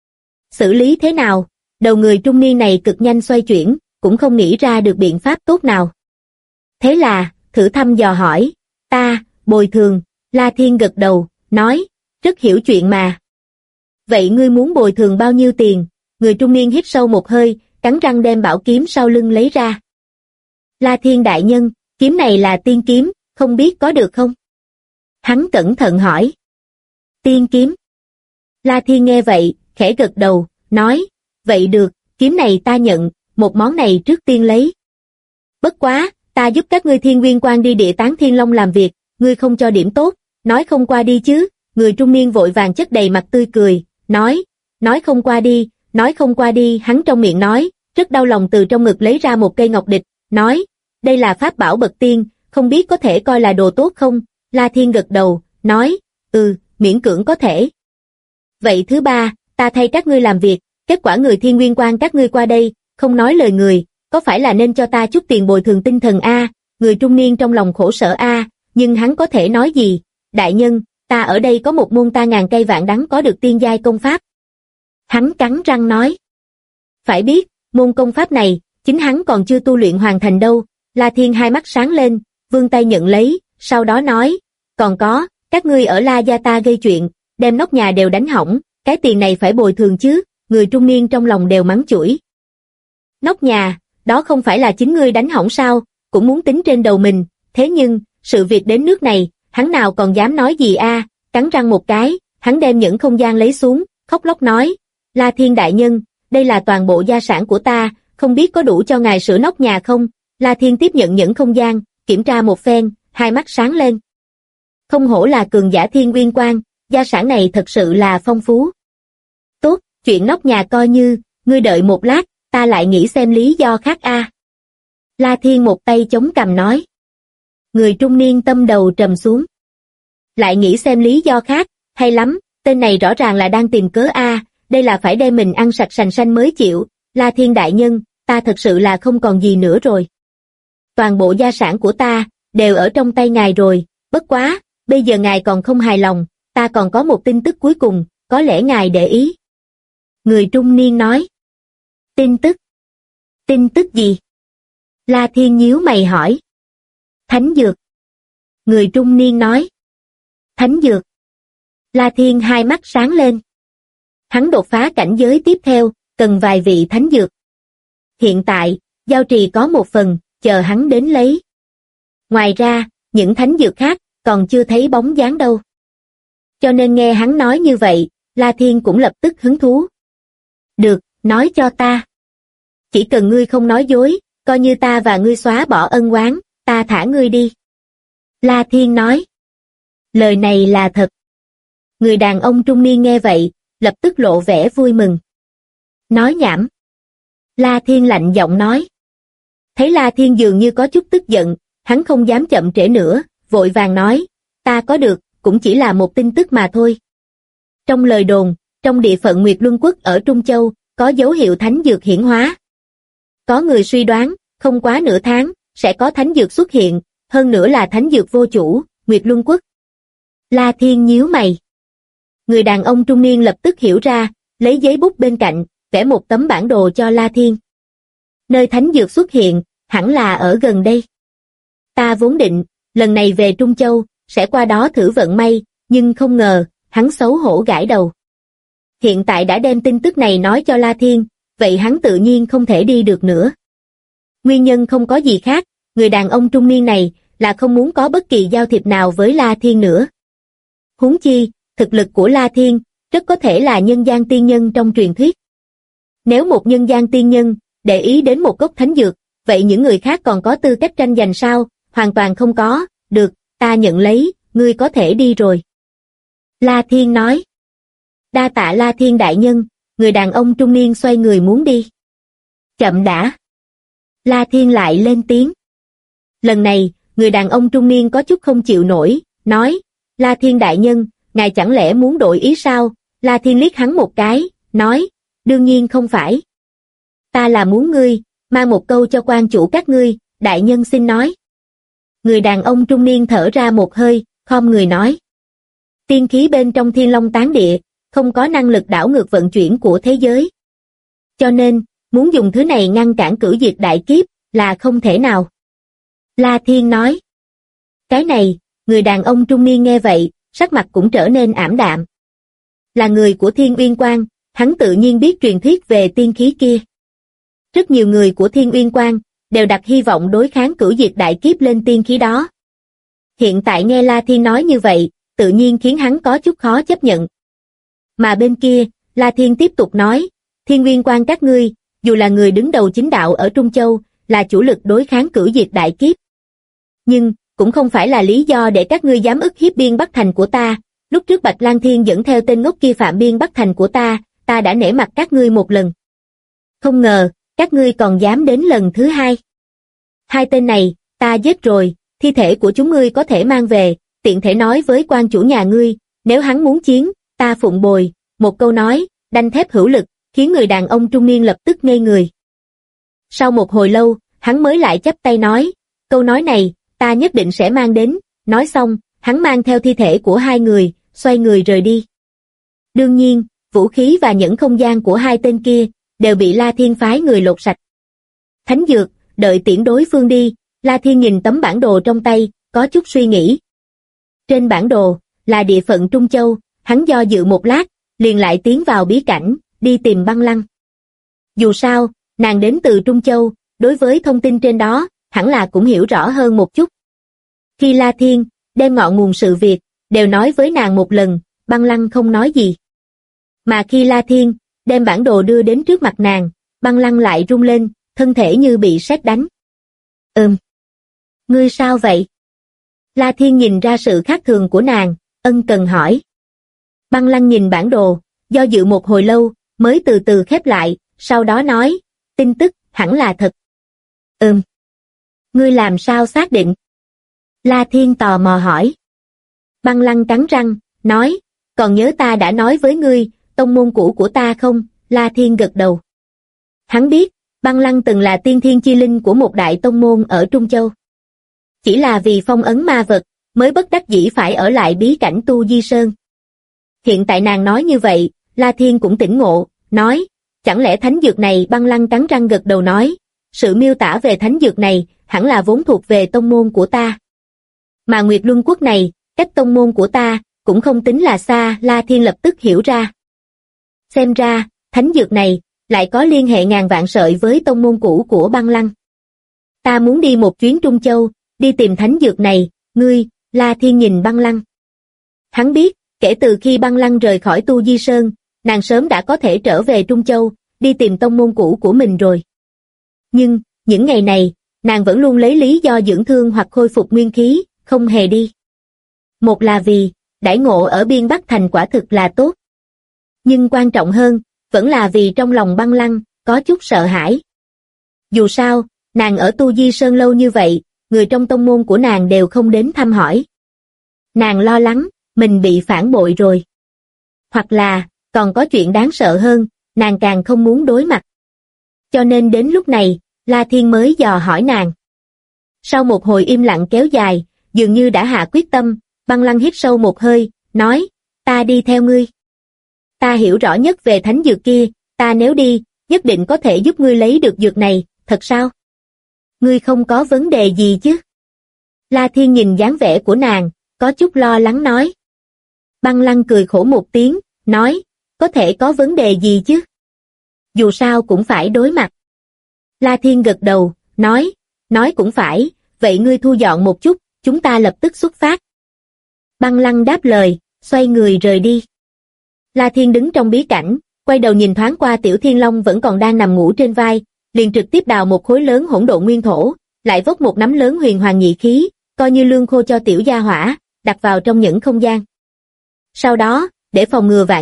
S2: Xử lý thế nào? Đầu người trung niên này cực nhanh xoay chuyển, cũng không nghĩ ra được biện pháp tốt nào. Thế là, thử thăm dò hỏi, ta, bồi thường, La Thiên gật đầu, nói, rất hiểu chuyện mà. Vậy ngươi muốn bồi thường bao nhiêu tiền? Người trung niên hít sâu một hơi, cắn răng đem bảo kiếm sau lưng lấy ra. La Thiên đại nhân, kiếm này là tiên kiếm, không biết có được không? Hắn cẩn thận hỏi. Tiên kiếm. La Thiên nghe vậy, khẽ gật đầu, nói, vậy được, kiếm này ta nhận, một món này trước tiên lấy. Bất quá, ta giúp các ngươi Thiên Nguyên Quan đi Địa Tán Thiên Long làm việc, ngươi không cho điểm tốt, nói không qua đi chứ? Người trung niên vội vàng chất đầy mặt tươi cười, nói không qua đi, hắn trong miệng nói, rất đau lòng từ trong ngực lấy ra một cây ngọc địch, nói, đây là pháp bảo bậc tiên, không biết có thể coi là đồ tốt không? La Thiên gật đầu, nói, miễn cưỡng có thể. Vậy thứ ba, ta thay các ngươi làm việc, kết quả người Thiên Nguyên Quan các ngươi qua đây, không nói lời người, có phải là nên cho ta chút tiền bồi thường tinh thần a? Người trung niên trong lòng khổ sở a, nhưng hắn có thể nói gì? Đại nhân, ta ở đây có một môn ta ngàn cây vạn đắng có được tiên giai công pháp. Hắn cắn răng nói. Phải biết, môn công pháp này, chính hắn còn chưa tu luyện hoàn thành đâu. La Thiên hai mắt sáng lên, vươn tay nhận lấy, sau đó nói, còn có, các ngươi ở La Gia ta gây chuyện, đem nóc nhà đều đánh hỏng, cái tiền này phải bồi thường chứ? Người trung niên trong lòng đều mắng chửi. Nóc nhà, đó không phải là chính ngươi đánh hỏng sao, cũng muốn tính trên đầu mình, thế nhưng, sự việc đến nước này, hắn nào còn dám nói gì a? Cắn răng một cái, hắn đem những không gian lấy xuống, khóc lóc nói, La Thiên đại nhân, đây là toàn bộ gia sản của ta, không biết có đủ cho ngài sửa nóc nhà không? La Thiên tiếp nhận những không gian, kiểm tra một phen, hai mắt sáng lên. Không hổ là cường giả Thiên Nguyên Quan, gia sản này thật sự là phong phú. Tốt, chuyện nóc nhà coi như, ngươi đợi một lát, ta lại nghĩ xem lý do khác a. La Thiên một tay chống cằm nói. Người trung niên tâm đầu trầm xuống. Lại nghĩ xem lý do khác, hay lắm, tên này rõ ràng là đang tìm cớ a, đây là phải đem mình ăn sạch sành sanh mới chịu. La Thiên đại nhân, ta thật sự là không còn gì nữa rồi. Toàn bộ gia sản của ta, đều ở trong tay ngài rồi, bất quá, bây giờ ngài còn không hài lòng, ta còn có một tin tức cuối cùng, có lẽ ngài để ý. Người trung niên nói. Tin tức? Tin tức gì? La Thiên nhíu mày hỏi. Thánh dược. Người trung niên nói. Thánh dược. La Thiên hai mắt sáng lên. Hắn đột phá cảnh giới tiếp theo, cần vài vị thánh dược. Hiện tại, giao trì có một phần, chờ hắn đến lấy. Ngoài ra, những thánh dược khác, còn chưa thấy bóng dáng đâu. Cho nên nghe hắn nói như vậy, La Thiên cũng lập tức hứng thú. Được, nói cho ta. Chỉ cần ngươi không nói dối, coi như ta và ngươi xóa bỏ ân oán, ta thả ngươi đi. La Thiên nói. Lời này là thật. Người đàn ông trung niên nghe vậy, lập tức lộ vẻ vui mừng. Nói nhảm. La Thiên lạnh giọng nói. Thấy La Thiên dường như có chút tức giận, hắn không dám chậm trễ nữa, vội vàng nói, ta có được, cũng chỉ là một tin tức mà thôi. Trong lời đồn, trong địa phận Nguyệt Luân Quốc ở Trung Châu, có dấu hiệu thánh dược hiển hóa. Có người suy đoán, không quá nửa tháng, sẽ có thánh dược xuất hiện, hơn nữa là thánh dược vô chủ, Nguyệt Luân Quốc. La Thiên nhíu mày. Người đàn ông trung niên lập tức hiểu ra, lấy giấy bút bên cạnh, vẽ một tấm bản đồ cho La Thiên. Nơi thánh dược xuất hiện, hẳn là ở gần đây. Ta vốn định, lần này về Trung Châu, sẽ qua đó thử vận may, nhưng không ngờ, hắn xấu hổ gãi đầu. Hiện tại đã đem tin tức này nói cho La Thiên, vậy hắn tự nhiên không thể đi được nữa. Nguyên nhân không có gì khác, người đàn ông trung niên này là không muốn có bất kỳ giao thiệp nào với La Thiên nữa. Huống chi, thực lực của La Thiên rất có thể là nhân gian tiên nhân trong truyền thuyết. Nếu một nhân gian tiên nhân để ý đến một gốc thánh dược, vậy những người khác còn có tư cách tranh giành sao? Hoàn toàn không có. Được, ta nhận lấy, ngươi có thể đi rồi. La Thiên nói. Đa tạ La Thiên đại nhân. người đàn ông trung niên xoay người muốn đi. Chậm đã. La Thiên lại lên tiếng. Lần này, người đàn ông trung niên có chút không chịu nổi, nói, La Thiên đại nhân, ngài chẳng lẽ muốn đổi ý sao? La Thiên liếc hắn một cái, nói, đương nhiên không phải. Ta là muốn ngươi, mang một câu cho quan chủ các ngươi, đại nhân xin nói. Người đàn ông trung niên thở ra một hơi, khom người nói. Tiên khí bên trong Thiên Long Tán Địa, không có năng lực đảo ngược vận chuyển của thế giới. Cho nên, muốn dùng thứ này ngăn cản cửu diệt đại kiếp, là không thể nào. La Thiên nói. Cái này, người đàn ông trung niên nghe vậy, sắc mặt cũng trở nên ảm đạm. Là người của Thiên Uyên Quang, hắn tự nhiên biết truyền thuyết về tiên khí kia. Rất nhiều người của Thiên Uyên Quang đều đặt hy vọng đối kháng cửu diệt đại kiếp lên tiên khí đó. Hiện tại nghe La Thiên nói như vậy, tự nhiên khiến hắn có chút khó chấp nhận. Mà bên kia, La Thiên tiếp tục nói, Thiên Uyên Quang các ngươi, dù là người đứng đầu chính đạo ở Trung Châu, là chủ lực đối kháng cửu diệt đại kiếp. Nhưng, cũng không phải là lý do để các ngươi dám ức hiếp biên Bắc Thành của ta. Lúc trước Bạch Lang Thiên dẫn theo tên ngốc kia phạm biên Bắc Thành của ta đã nể mặt các ngươi một lần. Không ngờ, các ngươi còn dám đến lần thứ hai. Hai tên này, ta giết rồi, thi thể của chúng ngươi có thể mang về, tiện thể nói với quan chủ nhà ngươi, nếu hắn muốn chiến, ta phụng bồi. Một câu nói, đanh thép hữu lực, khiến người đàn ông trung niên lập tức ngây người. Sau một hồi lâu, hắn mới lại chắp tay nói, câu nói này, ta nhất định sẽ mang đến. Nói xong, hắn mang theo thi thể của hai người, xoay người rời đi. Đương nhiên, vũ khí và những không gian của hai tên kia, đều bị La Thiên phái người lột sạch. Thánh dược, đợi tiễn đối phương đi, La Thiên nhìn tấm bản đồ trong tay, có chút suy nghĩ. Trên bản đồ, là địa phận Trung Châu, hắn do dự một lát, liền lại tiến vào bí cảnh, đi tìm Băng Lăng. Dù sao, nàng đến từ Trung Châu, đối với thông tin trên đó, hẳn là cũng hiểu rõ hơn một chút. Khi La Thiên đem ngọn nguồn sự việc đều nói với nàng một lần, Băng Lăng không nói gì. Mà khi La Thiên đem bản đồ đưa đến trước mặt nàng, Băng Lăng lại rung lên, thân thể như bị sét đánh. Ngươi sao vậy? La Thiên nhìn ra sự khác thường của nàng, ân cần hỏi. Băng Lăng nhìn bản đồ, do dự một hồi lâu, mới từ từ khép lại, sau đó nói, tin tức hẳn là thật. Ngươi làm sao xác định? La Thiên tò mò hỏi. Băng Lăng cắn răng, nói, còn nhớ ta đã nói với ngươi, tông môn cũ của ta không? La Thiên gật đầu. Hắn biết, Băng Lăng từng là tiên thiên chi linh của một đại tông môn ở Trung Châu. Chỉ là vì phong ấn ma vật, mới bất đắc dĩ phải ở lại bí cảnh Tu Di Sơn. Hiện tại nàng nói như vậy, La Thiên cũng tỉnh ngộ, nói, chẳng lẽ thánh dược này? Băng Lăng cắn răng gật đầu nói, sự miêu tả về thánh dược này, hẳn là vốn thuộc về tông môn của ta. Mà Nguyệt Luân Quốc này, cách tông môn của ta, cũng không tính là xa. La Thiên lập tức hiểu ra. Xem ra, thánh dược này, lại có liên hệ ngàn vạn sợi với tông môn cũ của Băng Lăng. Ta muốn đi một chuyến Trung Châu, đi tìm thánh dược này, ngươi. La Thiên nhìn Băng Lăng. Hắn biết, kể từ khi Băng Lăng rời khỏi Tu Di Sơn, nàng sớm đã có thể trở về Trung Châu, đi tìm tông môn cũ của mình rồi. Nhưng, những ngày này, nàng vẫn luôn lấy lý do dưỡng thương hoặc khôi phục nguyên khí, không hề đi. Một là vì, đãi ngộ ở biên Bắc Thành quả thực là tốt. Nhưng quan trọng hơn, vẫn là vì trong lòng Băng Lăng, có chút sợ hãi. Dù sao, nàng ở Tu Di Sơn lâu như vậy, người trong tông môn của nàng đều không đến thăm hỏi. Nàng lo lắng, mình bị phản bội rồi. Hoặc là, còn có chuyện đáng sợ hơn, nàng càng không muốn đối mặt. Cho nên đến lúc này, La Thiên mới dò hỏi nàng. Sau một hồi im lặng kéo dài, dường như đã hạ quyết tâm, Băng Lăng hít sâu một hơi, nói, ta đi theo ngươi. Ta hiểu rõ nhất về thánh dược kia, ta nếu đi, nhất định có thể giúp ngươi lấy được dược này, thật sao? Ngươi không có vấn đề gì chứ? La Thiên nhìn dáng vẻ của nàng, có chút lo lắng nói. Băng Lăng cười khổ một tiếng, nói, có thể có vấn đề gì chứ? Dù sao cũng phải đối mặt. La Thiên gật đầu, nói cũng phải, vậy ngươi thu dọn một chút, chúng ta lập tức xuất phát. Băng Lăng đáp lời, xoay người rời đi. La Thiên đứng trong bí cảnh, quay đầu nhìn thoáng qua Tiểu Thiên Long vẫn còn đang nằm ngủ trên vai, liền trực tiếp đào một khối lớn hỗn độn nguyên thổ, lại vốc một nắm lớn huyền hoàng nhị khí, coi như lương khô cho tiểu gia hỏa, đặt vào trong những không gian. Sau đó, để phòng ngừa vạn nhất,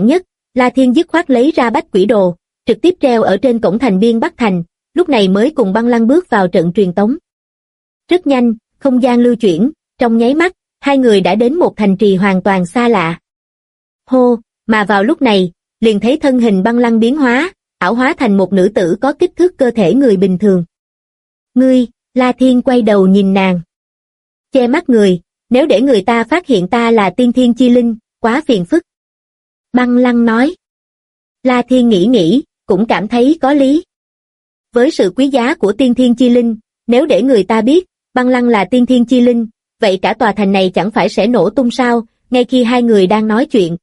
S2: La Thiên dứt khoát lấy ra bách quỷ đồ, trực tiếp treo ở trên cổng thành biên Bắc Thành, lúc này mới cùng Băng Lăng bước vào trận truyền tống. Rất nhanh, không gian lưu chuyển, trong nháy mắt, hai người đã đến một thành trì hoàn toàn xa lạ. Hô, mà vào lúc này, liền thấy thân hình Băng Lăng biến hóa, ảo hóa thành một nữ tử có kích thước cơ thể người bình thường. Ngươi, La Thiên quay đầu nhìn nàng. Che mắt người, nếu để người ta phát hiện ta là tiên thiên chi linh, quá phiền phức. Băng Lăng nói. La Thiên nghĩ, cũng cảm thấy có lý. Với sự quý giá của tiên thiên chi linh, nếu để người ta biết, Băng Lăng là tiên thiên chi linh, vậy cả tòa thành này chẳng phải sẽ nổ tung sao, ngay khi hai người đang nói chuyện.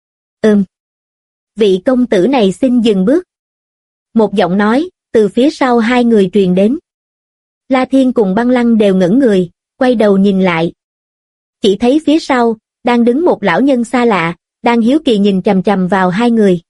S2: Vị công tử này xin dừng bước. Một giọng nói, từ phía sau hai người truyền đến. La Thiên cùng Băng Lăng đều ngẩn người, quay đầu nhìn lại. Chỉ thấy phía sau, đang đứng một lão nhân xa lạ, đang hiếu kỳ nhìn chằm chằm vào hai người.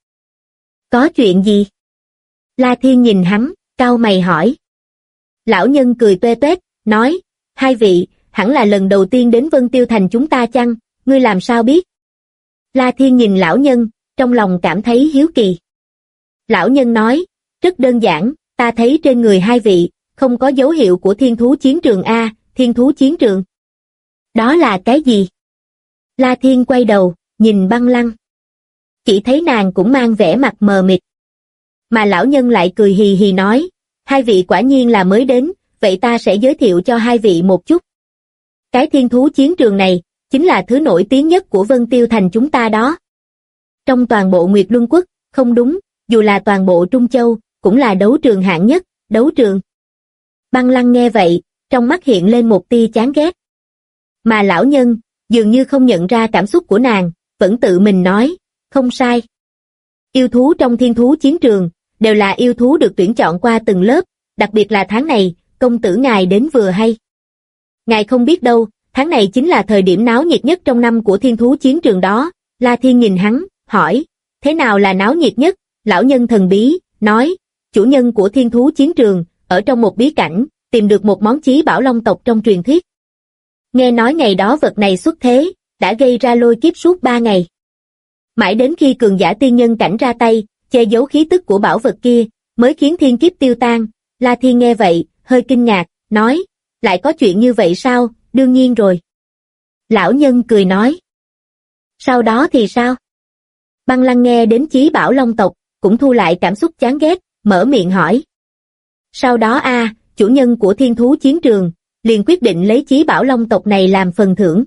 S2: Có chuyện gì? La Thiên nhìn hắn, cau mày hỏi. Lão nhân cười tuê tuét, nói, hai vị, hẳn là lần đầu tiên đến Vân Tiêu Thành chúng ta chăng, ngươi làm sao biết? La Thiên nhìn lão nhân, trong lòng cảm thấy hiếu kỳ. Lão nhân nói, rất đơn giản, ta thấy trên người hai vị, không có dấu hiệu của thiên thú chiến trường a, thiên thú chiến trường. Đó là cái gì? La Thiên quay đầu, nhìn Băng Lăng. Chỉ thấy nàng cũng mang vẻ mặt mờ mịt. Mà lão nhân lại cười hì hì nói, hai vị quả nhiên là mới đến, vậy ta sẽ giới thiệu cho hai vị một chút. Cái thiên thú chiến trường này, chính là thứ nổi tiếng nhất của Vân Tiêu Thành chúng ta đó. Trong toàn bộ Nguyệt Luân Quốc, không đúng, dù là toàn bộ Trung Châu, cũng là đấu trường hạng nhất, đấu trường. Băng Lăng nghe vậy, trong mắt hiện lên một tia chán ghét. Mà lão nhân, dường như không nhận ra cảm xúc của nàng, vẫn tự mình nói, không sai. Yêu thú trong thiên thú chiến trường, đều là yêu thú được tuyển chọn qua từng lớp, đặc biệt là tháng này, công tử ngài đến vừa hay. Ngài không biết đâu, tháng này chính là thời điểm náo nhiệt nhất trong năm của thiên thú chiến trường đó. La Thiên nhìn hắn, hỏi, thế nào là náo nhiệt nhất? Lão nhân thần bí, nói, chủ nhân của thiên thú chiến trường, ở trong một bí cảnh, tìm được một món chí bảo long tộc trong truyền thuyết. Nghe nói ngày đó vật này xuất thế, đã gây ra lôi kiếp suốt 3 ngày. Mãi đến khi cường giả tiên nhân cảnh ra tay, che giấu khí tức của bảo vật kia, mới khiến thiên kiếp tiêu tan. La Thiên nghe vậy, hơi kinh ngạc, nói, lại có chuyện như vậy sao? Đương nhiên rồi. Lão nhân cười nói. Sau đó thì sao? Băng Lăng nghe đến chí bảo long tộc, cũng thu lại cảm xúc chán ghét, mở miệng hỏi. Sau đó chủ nhân của thiên thú chiến trường, liền quyết định lấy chí bảo long tộc này làm phần thưởng.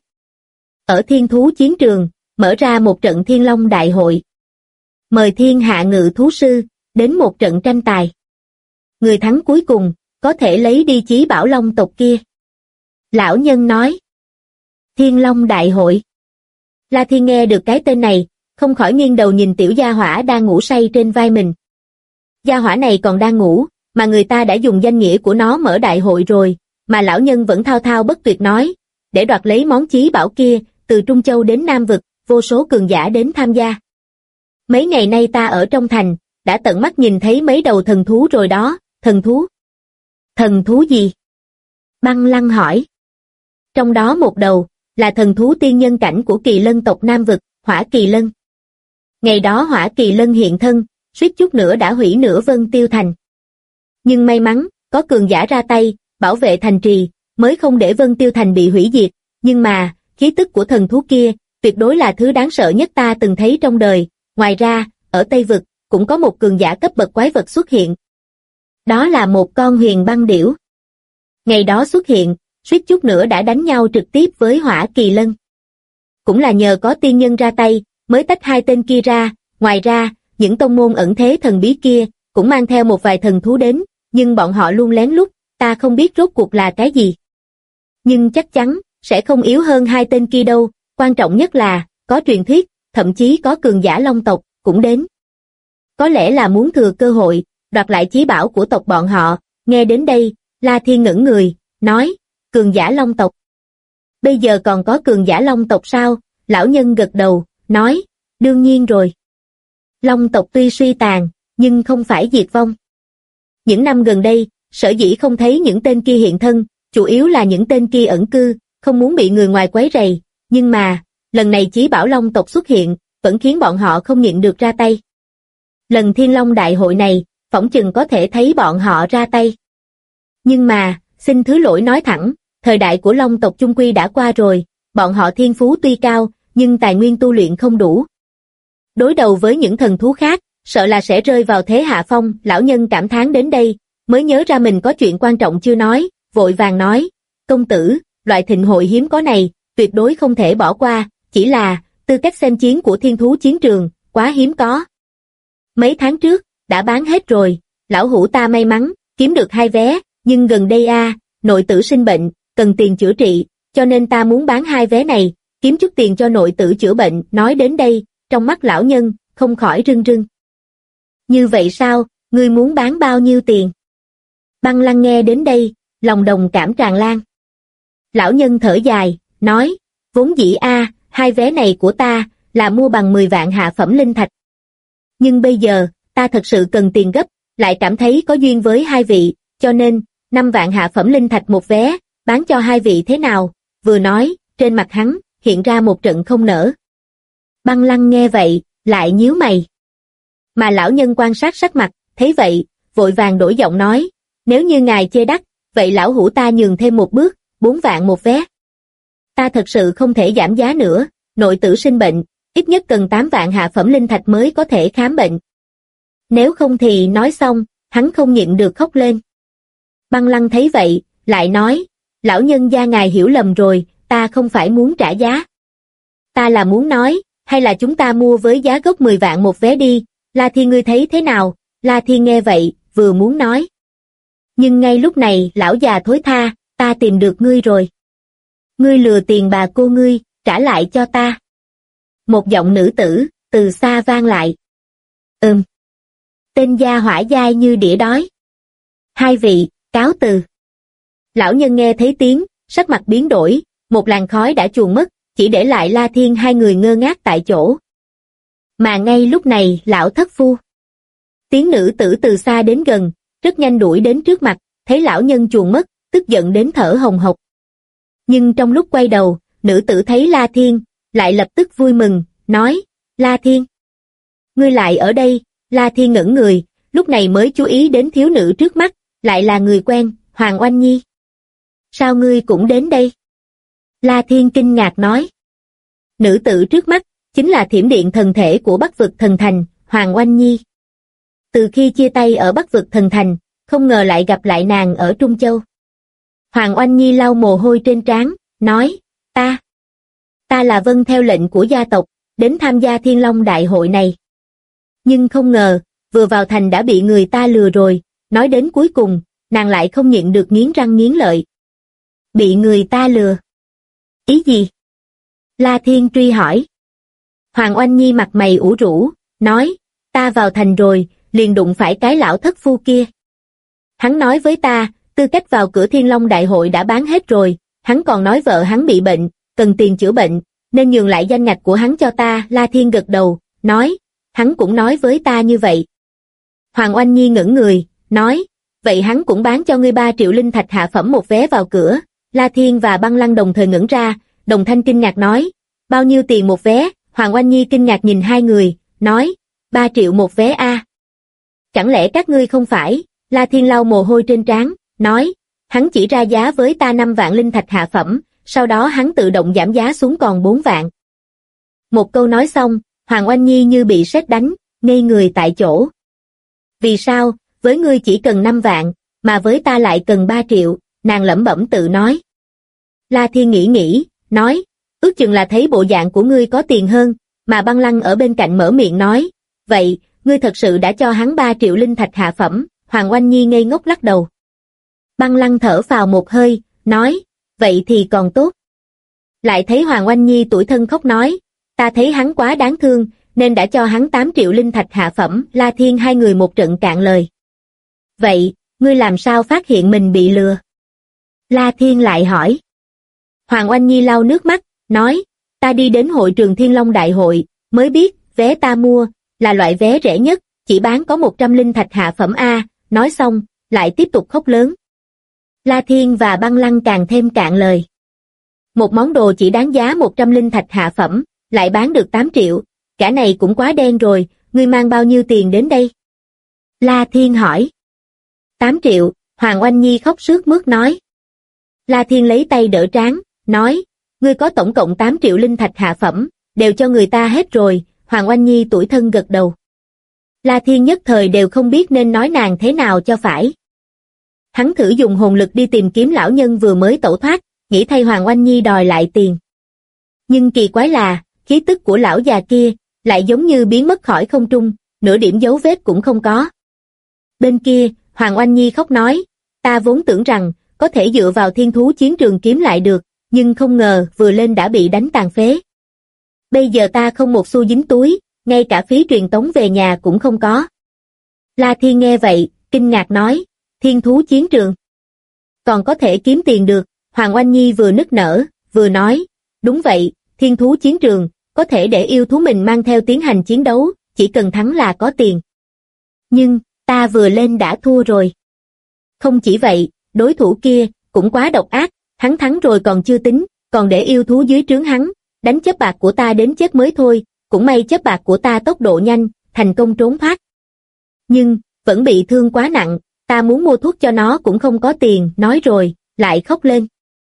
S2: Ở thiên thú chiến trường, mở ra một trận thiên long đại hội. Mời thiên hạ ngự thú sư, đến một trận tranh tài. Người thắng cuối cùng, có thể lấy đi chí bảo long tộc kia. Lão nhân nói. Thiên long đại hội. La Thiên nghe được cái tên này, không khỏi nghiêng đầu nhìn tiểu gia hỏa đang ngủ say trên vai mình. Gia hỏa này còn đang ngủ, mà người ta đã dùng danh nghĩa của nó mở đại hội rồi, mà lão nhân vẫn thao thao bất tuyệt nói, để đoạt lấy món chí bảo kia, từ Trung Châu đến Nam Vực, vô số cường giả đến tham gia. Mấy ngày nay ta ở trong thành, đã tận mắt nhìn thấy mấy đầu thần thú rồi đó. Thần thú? Thần thú gì? Băng Lăng hỏi. Trong đó một đầu, là thần thú tiên nhân cảnh của Kỳ Lân tộc Nam Vực, Hỏa Kỳ Lân. Ngày đó Hỏa Kỳ Lân hiện thân, suýt chút nữa đã hủy nửa Vân Tiêu Thành. Nhưng may mắn, có cường giả ra tay, bảo vệ thành trì, mới không để Vân Tiêu Thành bị hủy diệt. Nhưng mà, khí tức của thần thú kia, tuyệt đối là thứ đáng sợ nhất ta từng thấy trong đời. Ngoài ra, ở Tây Vực, cũng có một cường giả cấp bậc quái vật xuất hiện. Đó là một con huyền băng điểu. Ngày đó xuất hiện, suýt chút nữa đã đánh nhau trực tiếp với Hỏa Kỳ Lân. Cũng là nhờ có tiên nhân ra tay, mới tách hai tên kia ra. Ngoài ra, những tông môn ẩn thế thần bí kia, cũng mang theo một vài thần thú đến, nhưng bọn họ luôn lén lút, ta không biết rốt cuộc là cái gì. Nhưng chắc chắn, sẽ không yếu hơn hai tên kia đâu, quan trọng nhất là, có truyền thuyết, thậm chí có cường giả long tộc, cũng đến. Có lẽ là muốn thừa cơ hội, đoạt lại chí bảo của tộc bọn họ. Nghe đến đây, La Thiên ngẩn người, nói, cường giả long tộc. Bây giờ còn có cường giả long tộc sao? Lão nhân gật đầu, nói, đương nhiên rồi. Long tộc tuy suy tàn, nhưng không phải diệt vong. Những năm gần đây, sở dĩ không thấy những tên kia hiện thân, chủ yếu là những tên kia ẩn cư, không muốn bị người ngoài quấy rầy. Nhưng mà, lần này chí bảo long tộc xuất hiện, vẫn khiến bọn họ không nhịn được ra tay. Lần Thiên Long đại hội này, phỏng chừng có thể thấy bọn họ ra tay. Nhưng mà, xin thứ lỗi nói thẳng, thời đại của Long tộc chung quy đã qua rồi, bọn họ thiên phú tuy cao, nhưng tài nguyên tu luyện không đủ. Đối đầu với những thần thú khác, sợ là sẽ rơi vào thế hạ phong. Lão nhân cảm thán đến đây, mới nhớ ra mình có chuyện quan trọng chưa nói, vội vàng nói, công tử, loại thịnh hội hiếm có này, tuyệt đối không thể bỏ qua, chỉ là, tư cách xem chiến của thiên thú chiến trường, quá hiếm có. Mấy tháng trước, đã bán hết rồi, lão hủ ta may mắn, kiếm được 2 vé, nhưng gần đây nội tử sinh bệnh, cần tiền chữa trị, cho nên ta muốn bán 2 vé này, kiếm chút tiền cho nội tử chữa bệnh. Nói đến đây, trong mắt lão nhân, không khỏi rưng rưng. Như vậy sao, ngươi muốn bán bao nhiêu tiền? Băng Lăng nghe đến đây, lòng đồng cảm tràn lan. Lão nhân thở dài, nói, vốn dĩ 2 vé này của ta, là mua bằng 10 vạn hạ phẩm linh thạch. Nhưng bây giờ, ta thật sự cần tiền gấp, lại cảm thấy có duyên với 2 vị, cho nên, 5 vạn hạ phẩm linh thạch một vé, bán cho 2 vị thế nào? Vừa nói, trên mặt hắn, hiện ra một trận không nở. Băng Lăng nghe vậy, lại nhíu mày. Mà lão nhân quan sát sắc mặt, thấy vậy, vội vàng đổi giọng nói, nếu như ngài chê đắt, vậy lão hủ ta nhường thêm một bước, 4 vạn một vé. Ta thật sự không thể giảm giá nữa, nội tử sinh bệnh, ít nhất cần 8 vạn hạ phẩm linh thạch mới có thể khám bệnh. Nếu không thì nói xong, hắn không nhịn được khóc lên. Băng Lăng thấy vậy, lại nói, lão nhân gia ngài hiểu lầm rồi, ta không phải muốn trả giá. Ta là muốn nói, hay là chúng ta mua với giá gốc 10 vạn một vé đi, La Thiên ngươi thấy thế nào? La Thiên nghe vậy, vừa muốn nói. Nhưng ngay lúc này lão già thối tha, ta tìm được ngươi rồi. Ngươi lừa tiền bà cô ngươi, trả lại cho ta. Một giọng nữ tử, từ xa vang lại. Tên gia hỏa dai như đĩa đói. 2 vị, cáo từ. Lão nhân nghe thấy tiếng, sắc mặt biến đổi, một làn khói đã chuồn mất, chỉ để lại La Thiên 2 người ngơ ngác tại chỗ. Mà ngay lúc này lão thất phu. Tiếng nữ tử từ xa đến gần, rất nhanh đuổi đến trước mặt, thấy lão nhân chuồn mất, tức giận đến thở hồng hộc. Nhưng trong lúc quay đầu, nữ tử thấy La Thiên, lại lập tức vui mừng, nói, La Thiên. Ngươi lại ở đây? La Thiên ngẩn người, lúc này mới chú ý đến thiếu nữ trước mắt, lại là người quen, Hoàng Oanh Nhi. Sao ngươi cũng đến đây? La Thiên kinh ngạc nói. Nữ tử trước mắt, chính là thiểm điện thần thể của Bắc vực thần thành, Hoàng Oanh Nhi. Từ khi chia tay ở Bắc vực thần thành, không ngờ lại gặp lại nàng ở Trung Châu. Hoàng Oanh Nhi lau mồ hôi trên trán, nói, ta là vâng theo lệnh của gia tộc, đến tham gia Thiên Long đại hội này. Nhưng không ngờ, vừa vào thành đã bị người ta lừa rồi, nói đến cuối cùng, nàng lại không nhịn được nghiến răng nghiến lợi. Bị người ta lừa? Ý gì? La Thiên truy hỏi. Hoàng Oanh Nhi mặt mày ủ rũ, nói, ta vào thành rồi, liền đụng phải cái lão thất phu kia. Hắn nói với ta, tư cách vào cửa Thiên Long đại hội đã bán hết rồi, hắn còn nói vợ hắn bị bệnh, cần tiền chữa bệnh, nên nhường lại danh ngạch của hắn cho ta. La Thiên gật đầu, nói, hắn cũng nói với ta như vậy. Hoàng Oanh Nhi ngẩn người, nói, vậy hắn cũng bán cho ngươi 3 triệu linh thạch hạ phẩm một vé vào cửa. La Thiên và Băng Lăng đồng thời ngẩn ra, đồng thanh kinh ngạc nói, bao nhiêu tiền một vé? Hoàng Oanh Nhi kinh ngạc nhìn 2 người, nói, 3 triệu một vé Chẳng lẽ các ngươi không phải? La Thiên lau mồ hôi trên trán, nói, hắn chỉ ra giá với ta 5 vạn linh thạch hạ phẩm, sau đó hắn tự động giảm giá xuống còn 4 vạn. Một câu nói xong, Hoàng Oanh Nhi như bị sét đánh, ngây người tại chỗ. Vì sao, với ngươi chỉ cần 5 vạn, mà với ta lại cần 3 triệu, nàng lẩm bẩm tự nói. La Thiên nghĩ, nói, ước chừng là thấy bộ dạng của ngươi có tiền hơn, mà Băng Lăng ở bên cạnh mở miệng nói, vậy, ngươi thật sự đã cho hắn 3 triệu linh thạch hạ phẩm? Hoàng Oanh Nhi ngây ngốc lắc đầu. Băng Lăng thở phào một hơi, nói, vậy thì còn tốt. Lại thấy Hoàng Oanh Nhi tủi thân khóc nói, ta thấy hắn quá đáng thương, nên đã cho hắn 8 triệu linh thạch hạ phẩm. La Thiên 2 người một trận cạn lời. Vậy, ngươi làm sao phát hiện mình bị lừa? La Thiên lại hỏi. Hoàng Oanh Nhi lau nước mắt, nói, ta đi đến hội trường Thiên Long đại hội, mới biết, vé ta mua, là loại vé rẻ nhất, chỉ bán có 100 linh thạch hạ phẩm nói xong, lại tiếp tục khóc lớn. La Thiên và Băng Lăng càng thêm cạn lời. Một món đồ chỉ đáng giá 100 linh thạch hạ phẩm, lại bán được 8 triệu, gã này cũng quá đen rồi, ngươi mang bao nhiêu tiền đến đây? La Thiên hỏi. 8 triệu, Hoàng Oanh Nhi khóc sướt mướt nói. La Thiên lấy tay đỡ trán, nói, ngươi có tổng cộng 8 triệu linh thạch hạ phẩm, đều cho người ta hết rồi. Hoàng Oanh Nhi tủi thân gật đầu. La Thiên nhất thời đều không biết nên nói nàng thế nào cho phải. Hắn thử dùng hồn lực đi tìm kiếm lão nhân vừa mới tẩu thoát, nghĩ thay Hoàng Oanh Nhi đòi lại tiền. Nhưng kỳ quái là, khí tức của lão già kia lại giống như biến mất khỏi không trung, nửa điểm dấu vết cũng không có. Bên kia, Hoàng Oanh Nhi khóc nói, ta vốn tưởng rằng có thể dựa vào thiên thú chiến trường kiếm lại được, nhưng không ngờ vừa lên đã bị đánh tàn phế. Bây giờ ta không một xu dính túi, ngay cả phí truyền tống về nhà cũng không có. La Thiên nghe vậy, kinh ngạc nói, thiên thú chiến trường còn có thể kiếm tiền được. Hoàng Oanh Nhi vừa nức nở, vừa nói, đúng vậy, thiên thú chiến trường, có thể để yêu thú mình mang theo tiến hành chiến đấu, chỉ cần thắng là có tiền. Nhưng, ta vừa lên đã thua rồi. Không chỉ vậy, đối thủ kia, cũng quá độc ác, hắn thắng rồi còn chưa tính, còn để yêu thú dưới trướng hắn, đánh chấp bạc của ta đến chết mới thôi, cũng may chấp bạc của ta tốc độ nhanh, thành công trốn thoát. Nhưng, vẫn bị thương quá nặng, ta muốn mua thuốc cho nó cũng không có tiền, nói rồi, lại khóc lên.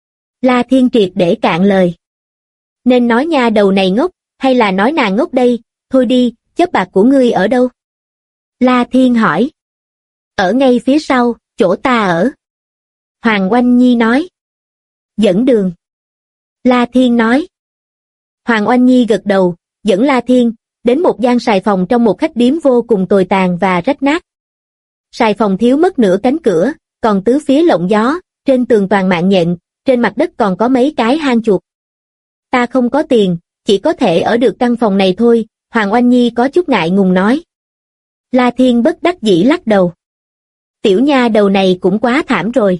S2: La Thiên triệt để cạn lời. Nên nói nha đầu này ngốc, hay là nói nàng ngốc đây, thôi đi, chấp bạc của ngươi ở đâu? La Thiên hỏi. Ở ngay phía sau, chỗ ta ở. Hoàng Oanh Nhi nói. Dẫn đường. La Thiên nói. Hoàng Oanh Nhi gật đầu, dẫn La Thiên đến một gian sài phòng trong một khách điếm vô cùng tồi tàn và rách nát. Sài phòng thiếu mất nửa cánh cửa, còn tứ phía lộng gió, trên tường toàn mạng nhện, trên mặt đất còn có mấy cái hang chuột. Ta không có tiền, chỉ có thể ở được căn phòng này thôi, Hoàng Oanh Nhi có chút ngại ngùng nói. La Thiên bất đắc dĩ lắc đầu. Tiểu nha đầu này cũng quá thảm rồi.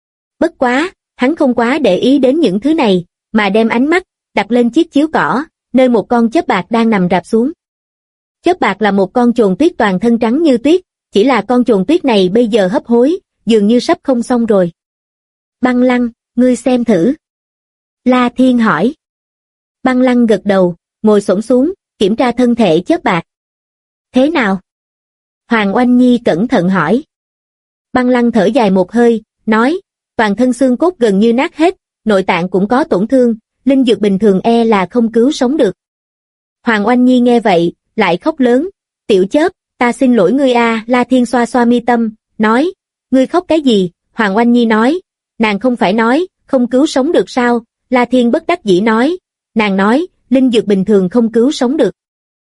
S2: Bất quá, hắn không quá để ý đến những thứ này, mà đem ánh mắt đặt lên chiếc chiếu cỏ, nơi một con chớp bạc đang nằm rạp xuống. Chớp bạc là một con chồn tuyết toàn thân trắng như tuyết, chỉ là con chồn tuyết này bây giờ hấp hối, dường như sắp không xong rồi. Băng Lăng, ngươi xem thử. La Thiên hỏi. Băng Lăng gật đầu, ngồi xổm xuống, kiểm tra thân thể chớp bạc. Thế nào? Hoàng Oanh Nhi cẩn thận hỏi. Băng Lăng thở dài một hơi, nói, toàn thân xương cốt gần như nát hết, nội tạng cũng có tổn thương, linh dược bình thường e là không cứu sống được. Hoàng Oanh Nhi nghe vậy, lại khóc lớn, tiểu chớp, ta xin lỗi ngươi a. La Thiên xoa xoa mi tâm, nói, ngươi khóc cái gì? Hoàng Oanh Nhi nói, nàng không phải nói, không cứu sống được sao? La Thiên bất đắc dĩ nói, nàng nói, linh dược bình thường không cứu sống được.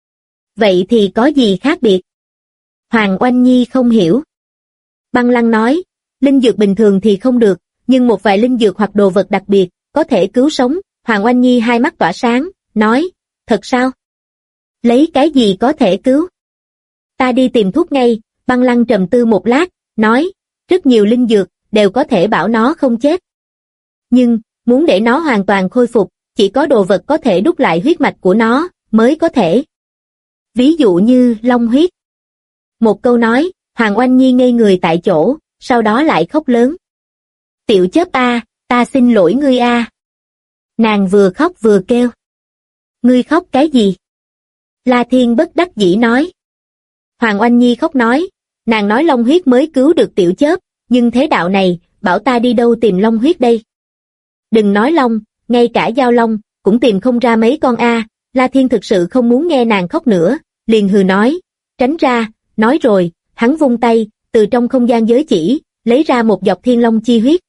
S2: Vậy thì có gì khác biệt? Hoàng Oanh Nhi không hiểu. Băng Lăng nói, linh dược bình thường thì không được, nhưng một vài linh dược hoặc đồ vật đặc biệt, có thể cứu sống. Hoàng Oanh Nhi hai mắt tỏa sáng, nói, thật sao? Lấy cái gì có thể cứu? Ta đi tìm thuốc ngay. Băng Lăng trầm tư một lát, nói, rất nhiều linh dược, đều có thể bảo nó không chết. Nhưng, muốn để nó hoàn toàn khôi phục, chỉ có đồ vật có thể đúc lại huyết mạch của nó, mới có thể. Ví dụ như, long huyết. Một câu nói, Hoàng Oanh Nhi ngây người tại chỗ, sau đó lại khóc lớn. Tiểu chớp a, ta xin lỗi ngươi a. Nàng vừa khóc vừa kêu. Ngươi khóc cái gì? La Thiên bất đắc dĩ nói. Hoàng Oanh Nhi khóc nói, nàng nói long huyết mới cứu được tiểu chớp, nhưng thế đạo này, bảo ta đi đâu tìm long huyết đây? Đừng nói long, ngay cả dao long, cũng tìm không ra mấy con a. La Thiên thực sự không muốn nghe nàng khóc nữa, liền hừ nói, tránh ra, nói rồi, hắn vung tay, từ trong không gian giới chỉ, lấy ra một giọt thiên long chi huyết.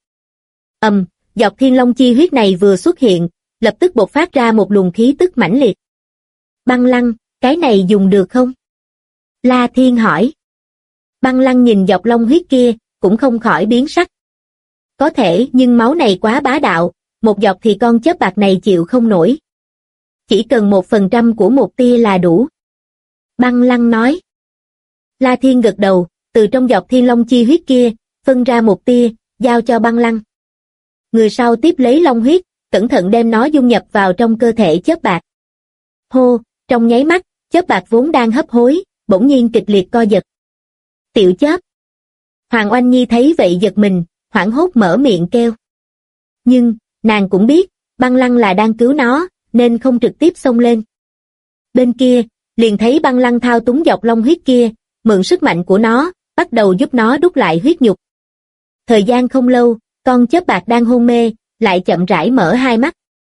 S2: Giọt thiên long chi huyết này vừa xuất hiện, lập tức bộc phát ra một luồng khí tức mãnh liệt. Băng Lăng, cái này dùng được không? La Thiên hỏi. Băng Lăng nhìn giọt long huyết kia, cũng không khỏi biến sắc. Có thể, nhưng máu này quá bá đạo, một giọt thì con chớp bạc này chịu không nổi. Chỉ cần 1% của một tia là đủ. Băng Lăng nói. La Thiên gật đầu, từ trong giọt thiên long chi huyết kia, phân ra một tia, giao cho Băng Lăng. Người sau tiếp lấy long huyết, cẩn thận đem nó dung nhập vào trong cơ thể chớp bạc. Hô, trong nháy mắt, chớp bạc vốn đang hấp hối, bỗng nhiên kịch liệt co giật. Tiểu chớp. Hoàng Oanh Nhi thấy vậy giật mình, hoảng hốt mở miệng kêu. Nhưng, nàng cũng biết, Băng Lăng là đang cứu nó, nên không trực tiếp xông lên. Bên kia, liền thấy Băng Lăng thao túng dọc long huyết kia, mượn sức mạnh của nó, bắt đầu giúp nó đúc lại huyết nhục. Thời gian không lâu, con chớp bạc đang hôn mê, lại chậm rãi mở hai mắt.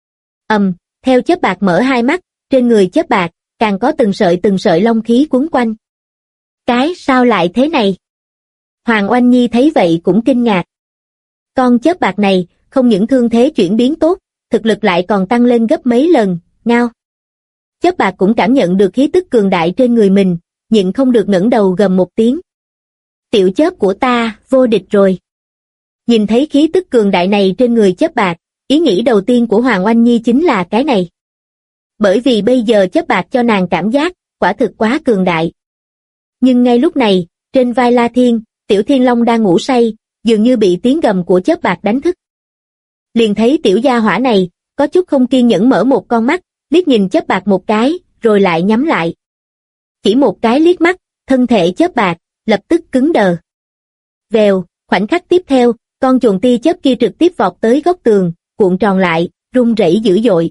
S2: Theo chớp bạc mở hai mắt, trên người chớp bạc, càng có từng sợi long khí quấn quanh. Cái sao lại thế này? Hoàng Oanh Nhi thấy vậy cũng kinh ngạc. Con chớp bạc này, không những thương thế chuyển biến tốt, thực lực lại còn tăng lên gấp mấy lần, ngao. Chớp bạc cũng cảm nhận được khí tức cường đại trên người mình, nhịn không được ngẩng đầu gầm một tiếng. Tiểu chớp của ta, vô địch rồi. Nhìn thấy khí tức cường đại này trên người chớp bạc, ý nghĩ đầu tiên của Hoàng Oanh Nhi chính là cái này. Bởi vì bây giờ chớp bạc cho nàng cảm giác, quả thực quá cường đại. Nhưng ngay lúc này, trên vai La Thiên, Tiểu Thiên Long đang ngủ say, dường như bị tiếng gầm của chớp bạc đánh thức. Liền thấy tiểu gia hỏa này, có chút không kiên nhẫn mở một con mắt, liếc nhìn chớp bạc một cái, rồi lại nhắm lại. Chỉ một cái liếc mắt, thân thể chớp bạc, lập tức cứng đờ. Vèo, khoảnh khắc tiếp theo, con chuồn tia chớp kia trực tiếp vọt tới góc tường, cuộn tròn lại, rung rẩy dữ dội.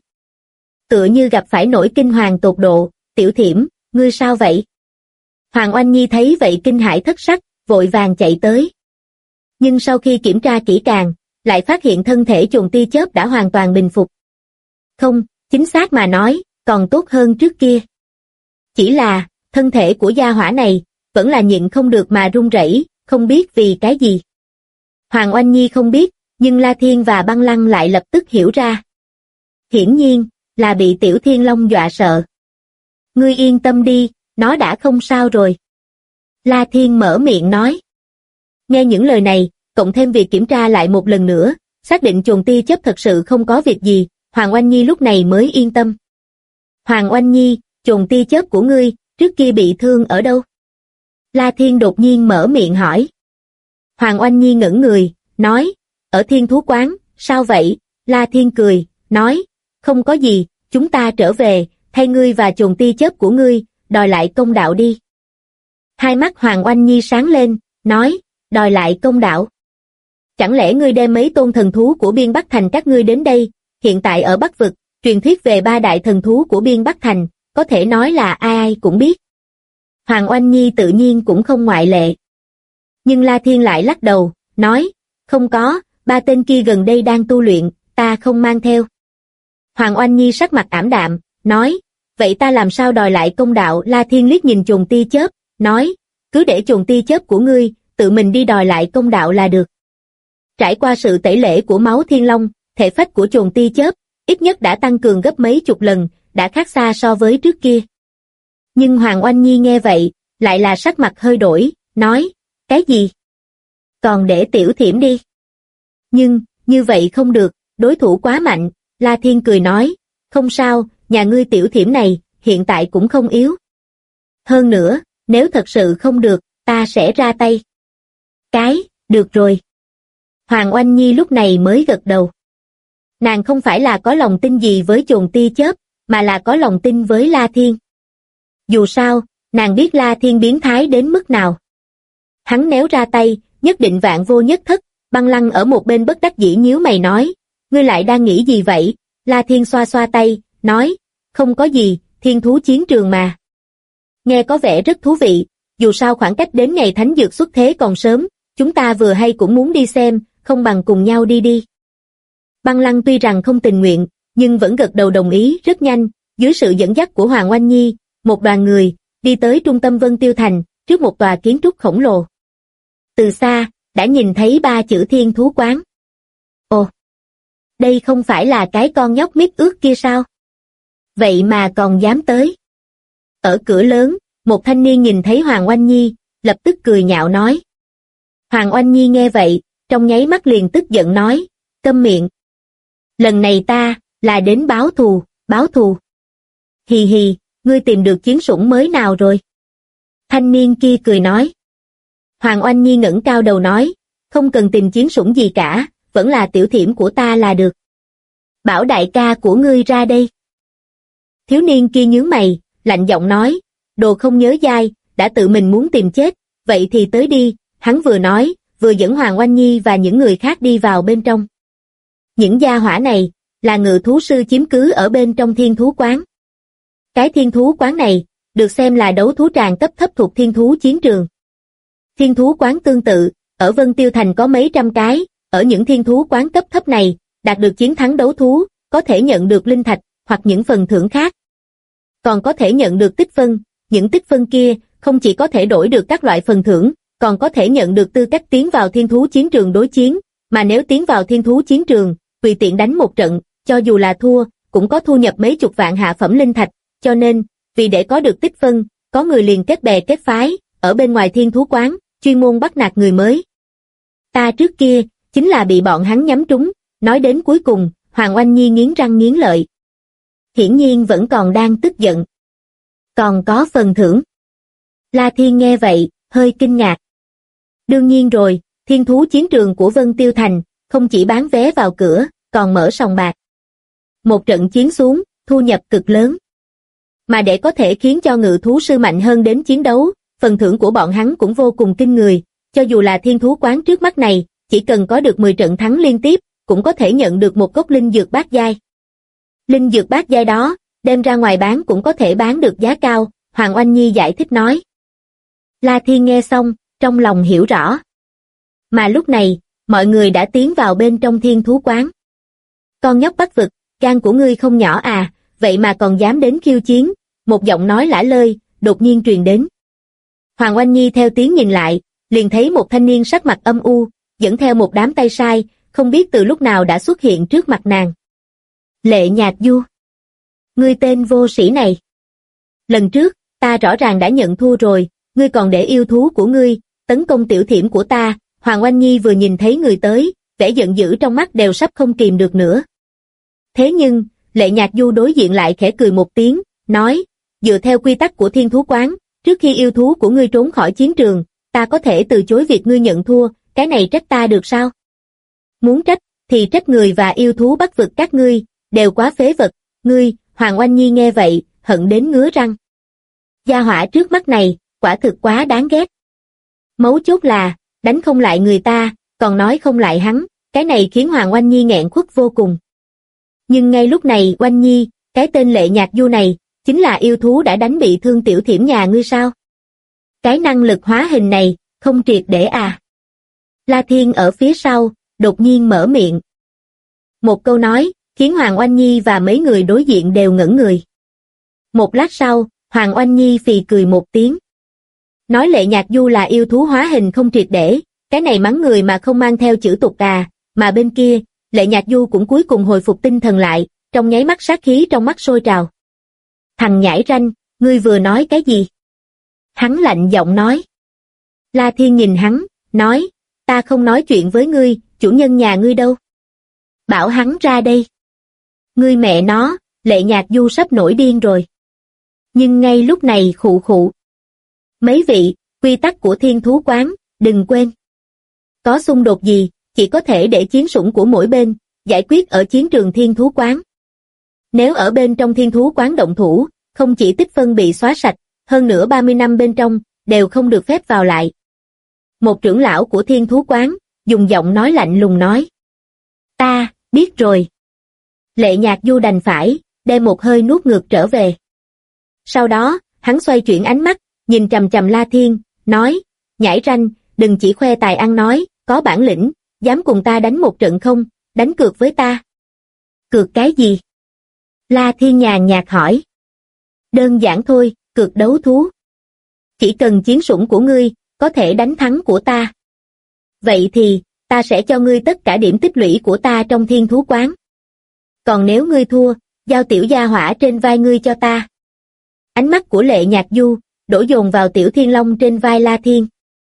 S2: Tựa như gặp phải nỗi kinh hoàng tột độ, Tiểu Thiểm, ngươi sao vậy? Hoàng Oanh Nhi thấy vậy kinh hãi thất sắc, vội vàng chạy tới. Nhưng sau khi kiểm tra kỹ càng, lại phát hiện thân thể chuồn tia chớp đã hoàn toàn bình phục. Không, chính xác mà nói, còn tốt hơn trước kia. Chỉ là, thân thể của gia hỏa này, vẫn là nhịn không được mà run rẩy, không biết vì cái gì. Hoàng Oanh Nhi không biết, nhưng La Thiên và Băng Lăng lại lập tức hiểu ra. Hiển nhiên, là bị Tiểu Thiên Long dọa sợ. Ngươi yên tâm đi, nó đã không sao rồi. La Thiên mở miệng nói. Nghe những lời này, cộng thêm việc kiểm tra lại một lần nữa, xác định chuồn tia chớp thật sự không có việc gì, Hoàng Oanh Nhi lúc này mới yên tâm. Hoàng Oanh Nhi, chuồn tia chớp của ngươi, trước kia bị thương ở đâu? La Thiên đột nhiên mở miệng hỏi. Hoàng Oanh Nhi ngẩn người, nói, ở Thiên Thú Quán, sao vậy? La Thiên cười, nói, không có gì, chúng ta trở về, thay ngươi và chuồn tia chớp của ngươi, đòi lại công đạo đi. Hai mắt Hoàng Oanh Nhi sáng lên, nói, đòi lại công đạo. Chẳng lẽ ngươi đem mấy tôn thần thú của Biên Bắc Thành các ngươi đến đây, hiện tại ở Bắc Vực, truyền thuyết về ba đại thần thú của Biên Bắc Thành, có thể nói là ai ai cũng biết. Hoàng Oanh Nhi tự nhiên cũng không ngoại lệ. Nhưng La Thiên lại lắc đầu, nói, không có, ba tên kia gần đây đang tu luyện, ta không mang theo. Hoàng Oanh Nhi sắc mặt ảm đạm, nói, vậy ta làm sao đòi lại công đạo? La Thiên liếc nhìn chuồn tia chớp, nói, cứ để chuồn tia chớp của ngươi, tự mình đi đòi lại công đạo là được. Trải qua sự tẩy lễ của máu Thiên Long, thể phách của chuồn tia chớp, ít nhất đã tăng cường gấp mấy chục lần, đã khác xa so với trước kia. Nhưng Hoàng Oanh Nhi nghe vậy, lại là sắc mặt hơi đổi, nói, cái gì? Còn để Tiểu Thiểm đi. Nhưng, như vậy không được, đối thủ quá mạnh, La Thiên cười nói, không sao, nhà ngươi Tiểu Thiểm này, hiện tại cũng không yếu. Hơn nữa, nếu thật sự không được, ta sẽ ra tay. Được rồi. Hoàng Oanh Nhi lúc này mới gật đầu. Nàng không phải là có lòng tin gì với chuồn tia chớp, mà là có lòng tin với La Thiên. Dù sao, nàng biết La Thiên biến thái đến mức nào. Hắn nếu ra tay, nhất định vạn vô nhất thất. Băng Lăng ở một bên bất đắc dĩ nhíu mày nói, ngươi lại đang nghĩ gì vậy? La Thiên xoa xoa tay, nói, không có gì, thiên thú chiến trường mà. Nghe có vẻ rất thú vị, dù sao khoảng cách đến ngày thánh dược xuất thế còn sớm, chúng ta vừa hay cũng muốn đi xem, không bằng cùng nhau đi đi. Băng Lăng tuy rằng không tình nguyện, nhưng vẫn gật đầu đồng ý rất nhanh, dưới sự dẫn dắt của Hoàng Oanh Nhi, một đoàn người, đi tới trung tâm Vân Tiêu Thành, trước một tòa kiến trúc khổng lồ. Từ xa, đã nhìn thấy ba chữ Thiên Thú Quán. Ồ, đây không phải là cái con nhóc mít ướt kia sao? Vậy mà còn dám tới. Ở cửa lớn, một thanh niên nhìn thấy Hoàng Oanh Nhi, lập tức cười nhạo nói. Hoàng Oanh Nhi nghe vậy, trong nháy mắt liền tức giận nói, câm miệng. Lần này ta, là đến báo thù, báo thù. Hì hì, ngươi tìm được chiến sủng mới nào rồi? Thanh niên kia cười nói. Hoàng Oanh Nhi ngẩng cao đầu nói, không cần tìm chiến sủng gì cả, vẫn là Tiểu Thiểm của ta là được. Bảo đại ca của ngươi ra đây. Thiếu niên kia nhướng mày, lạnh giọng nói, đồ không nhớ dai, đã tự mình muốn tìm chết, vậy thì tới đi, hắn vừa nói, vừa dẫn Hoàng Oanh Nhi và những người khác đi vào bên trong. Những gia hỏa này, là ngự thú sư chiếm cứ ở bên trong Thiên Thú Quán. Cái thiên thú quán này, được xem là đấu thú tràng cấp thấp thuộc thiên thú chiến trường. Thiên thú quán tương tự, ở Vân Tiêu Thành có mấy trăm cái, ở những thiên thú quán cấp thấp này, đạt được chiến thắng đấu thú, có thể nhận được linh thạch, hoặc những phần thưởng khác. Còn có thể nhận được tích phân, những tích phân kia, không chỉ có thể đổi được các loại phần thưởng, còn có thể nhận được tư cách tiến vào thiên thú chiến trường đối chiến, mà nếu tiến vào thiên thú chiến trường, tùy tiện đánh một trận, cho dù là thua, cũng có thu nhập mấy chục vạn hạ phẩm linh thạch, cho nên, vì để có được tích phân, có người liền kết bè kết phái, ở bên ngoài thiên thú quán, chuyên môn bắt nạt người mới. Ta trước kia, chính là bị bọn hắn nhắm trúng, nói đến cuối cùng, Hoàng Oanh Nhi nghiến răng nghiến lợi. Hiển nhiên vẫn còn đang tức giận. Còn có phần thưởng. La Thiên nghe vậy, hơi kinh ngạc. Đương nhiên rồi, thiên thú chiến trường của Vân Tiêu Thành, không chỉ bán vé vào cửa, còn mở sòng bạc. Một trận chiến xuống, thu nhập cực lớn. Mà để có thể khiến cho ngự thú sư mạnh hơn đến chiến đấu, phần thưởng của bọn hắn cũng vô cùng kinh người, cho dù là thiên thú quán trước mắt này, chỉ cần có được 10 trận thắng liên tiếp, cũng có thể nhận được một cốc linh dược bát giai. Linh dược bát giai đó, đem ra ngoài bán cũng có thể bán được giá cao, Hoàng Oanh Nhi giải thích nói. La Thiên nghe xong, trong lòng hiểu rõ. Mà lúc này, mọi người đã tiến vào bên trong thiên thú quán. Con nhóc Bắc Vực, gan của ngươi không nhỏ à, vậy mà còn dám đến khiêu chiến, một giọng nói lả lơi, đột nhiên truyền đến. Hoàng Oanh Nhi theo tiếng nhìn lại, liền thấy một thanh niên sắc mặt âm u, dẫn theo một đám tay sai, không biết từ lúc nào đã xuất hiện trước mặt nàng. Lệ Nhạc Du. Ngươi tên vô sĩ này. Lần trước, ta rõ ràng đã nhận thua rồi, ngươi còn để yêu thú của ngươi, tấn công tiểu thiểm của ta. Hoàng Oanh Nhi vừa nhìn thấy người tới, vẻ giận dữ trong mắt đều sắp không kìm được nữa. Thế nhưng, Lệ Nhạc Du đối diện lại khẽ cười một tiếng, nói, dựa theo quy tắc của thiên thú quán, trước khi yêu thú của ngươi trốn khỏi chiến trường, ta có thể từ chối việc ngươi nhận thua, cái này trách ta được sao? Muốn trách, thì trách người và yêu thú Bắc Vực các ngươi, đều quá phế vật, ngươi. Hoàng Oanh Nhi nghe vậy, hận đến ngứa răng. Gia hỏa trước mắt này, quả thực quá đáng ghét. Mấu chốt là, đánh không lại người ta, còn nói không lại hắn, cái này khiến Hoàng Oanh Nhi nghẹn khuất vô cùng. Nhưng ngay lúc này Oanh Nhi, cái tên Lệ Nhạc Du này, chính là yêu thú đã đánh bị thương tiểu thiểm nhà ngươi sao? Cái năng lực hóa hình này, không triệt để à? La Thiên ở phía sau, đột nhiên mở miệng. Một câu nói, khiến Hoàng Oanh Nhi và mấy người đối diện đều ngẩn người. Một lát sau, Hoàng Oanh Nhi phì cười một tiếng. Nói Lệ Nhạc Du là yêu thú hóa hình không triệt để, cái này mắng người mà không mang theo chữ tục à, mà bên kia, Lệ Nhạc Du cũng cuối cùng hồi phục tinh thần lại, trong nháy mắt sát khí trong mắt sôi trào. Thằng nhãi ranh, ngươi vừa nói cái gì? Hắn lạnh giọng nói. La Thiên nhìn hắn, nói, ta không nói chuyện với ngươi, chủ nhân nhà ngươi đâu? Bảo hắn ra đây. Ngươi mẹ nó, Lệ Nhạc Du sắp nổi điên rồi. Nhưng ngay lúc này khụ khụ. Mấy vị, quy tắc của thiên thú quán, đừng quên. Có xung đột gì, chỉ có thể để chiến sủng của mỗi bên, giải quyết ở chiến trường thiên thú quán. Nếu ở bên trong thiên thú quán động thủ, không chỉ tích phân bị xóa sạch, hơn nữa 30 năm bên trong, đều không được phép vào lại. Một trưởng lão của thiên thú quán, dùng giọng nói lạnh lùng nói. Ta, biết rồi. Lệ Nhạc Du đành phải, đem một hơi nuốt ngược trở về. Sau đó, hắn xoay chuyển ánh mắt, nhìn chằm chằm La Thiên, nói, nhãi ranh, đừng chỉ khoe tài ăn nói, có bản lĩnh, dám cùng ta đánh một trận không, đánh cược với ta. Cược cái gì? La Thiên nhàn nhạt hỏi. Đơn giản thôi, cược đấu thú. Chỉ cần chiến sủng của ngươi, có thể đánh thắng của ta. Vậy thì, ta sẽ cho ngươi tất cả điểm tích lũy của ta trong thiên thú quán. Còn nếu ngươi thua, giao tiểu gia hỏa trên vai ngươi cho ta. Ánh mắt của Lệ Nhạc Du, đổ dồn vào tiểu thiên long trên vai La Thiên.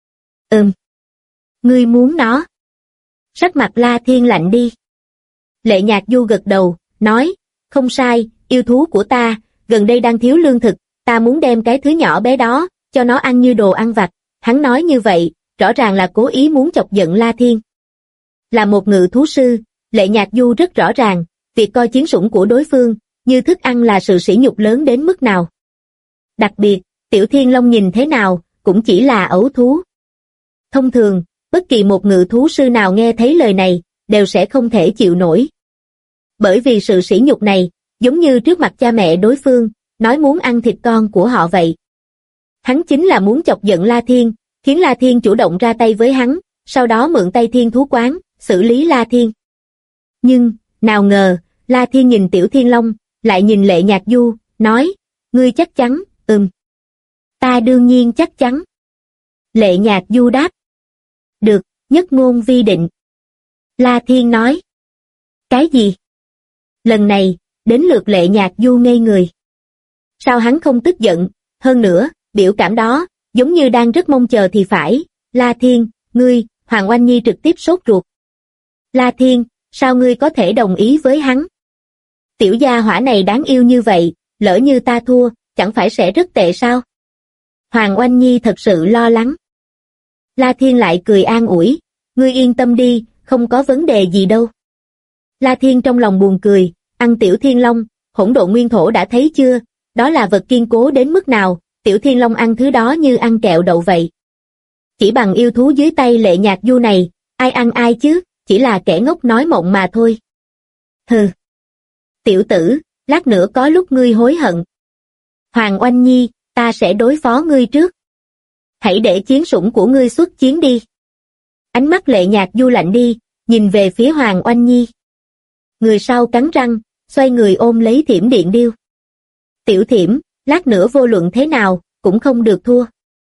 S2: Ngươi muốn nó. Sắc mặt La Thiên lạnh đi. Lệ Nhạc Du gật đầu, nói, không sai, yêu thú của ta, gần đây đang thiếu lương thực, ta muốn đem cái thứ nhỏ bé đó, cho nó ăn như đồ ăn vặt. Hắn nói như vậy, rõ ràng là cố ý muốn chọc giận La Thiên. Là một ngự thú sư, Lệ Nhạc Du rất rõ ràng, việc coi chiến sủng của đối phương, như thức ăn là sự sỉ nhục lớn đến mức nào. Đặc biệt, tiểu thiên long nhìn thế nào, cũng chỉ là ấu thú. Thông thường, bất kỳ một ngự thú sư nào nghe thấy lời này, đều sẽ không thể chịu nổi. Bởi vì sự sỉ nhục này, giống như trước mặt cha mẹ đối phương, nói muốn ăn thịt con của họ vậy. Hắn chính là muốn chọc giận La Thiên, khiến La Thiên chủ động ra tay với hắn, sau đó mượn tay Thiên Thú Quán, xử lý La Thiên. Nhưng, nào ngờ, La Thiên nhìn Tiểu Thiên Long, lại nhìn Lệ Nhạc Du, nói, ngươi chắc chắn, ta đương nhiên chắc chắn. Lệ Nhạc Du đáp, được, nhất ngôn vi định. La Thiên nói, cái gì? Lần này, đến lượt Lệ Nhạc Du ngây người. Sao hắn không tức giận, hơn nữa, biểu cảm đó, giống như đang rất mong chờ thì phải. La Thiên, ngươi, Hoàng Oanh Nhi trực tiếp sốt ruột. La Thiên, sao ngươi có thể đồng ý với hắn? Tiểu gia hỏa này đáng yêu như vậy, lỡ như ta thua, chẳng phải sẽ rất tệ sao? Hoàng Oanh Nhi thật sự lo lắng. La Thiên lại cười an ủi, ngươi yên tâm đi, không có vấn đề gì đâu. La Thiên trong lòng buồn cười, ăn Tiểu Thiên Long, hỗn độn nguyên thổ đã thấy chưa, đó là vật kiên cố đến mức nào, Tiểu Thiên Long ăn thứ đó như ăn kẹo đậu vậy. Chỉ bằng yêu thú dưới tay Lệ Nhạc Du này, ai ăn ai chứ, chỉ là kẻ ngốc nói mộng mà thôi. Hừ. Tiểu tử, lát nữa có lúc ngươi hối hận. Hoàng Oanh Nhi, ta sẽ đối phó ngươi trước. Hãy để chiến sủng của ngươi xuất chiến đi. Ánh mắt Lệ Nhạc Du lạnh đi, nhìn về phía Hoàng Oanh Nhi. Người sau cắn răng, xoay người ôm lấy Thiểm Điện Điêu. Tiểu Thiểm, lát nữa vô luận thế nào, cũng không được thua.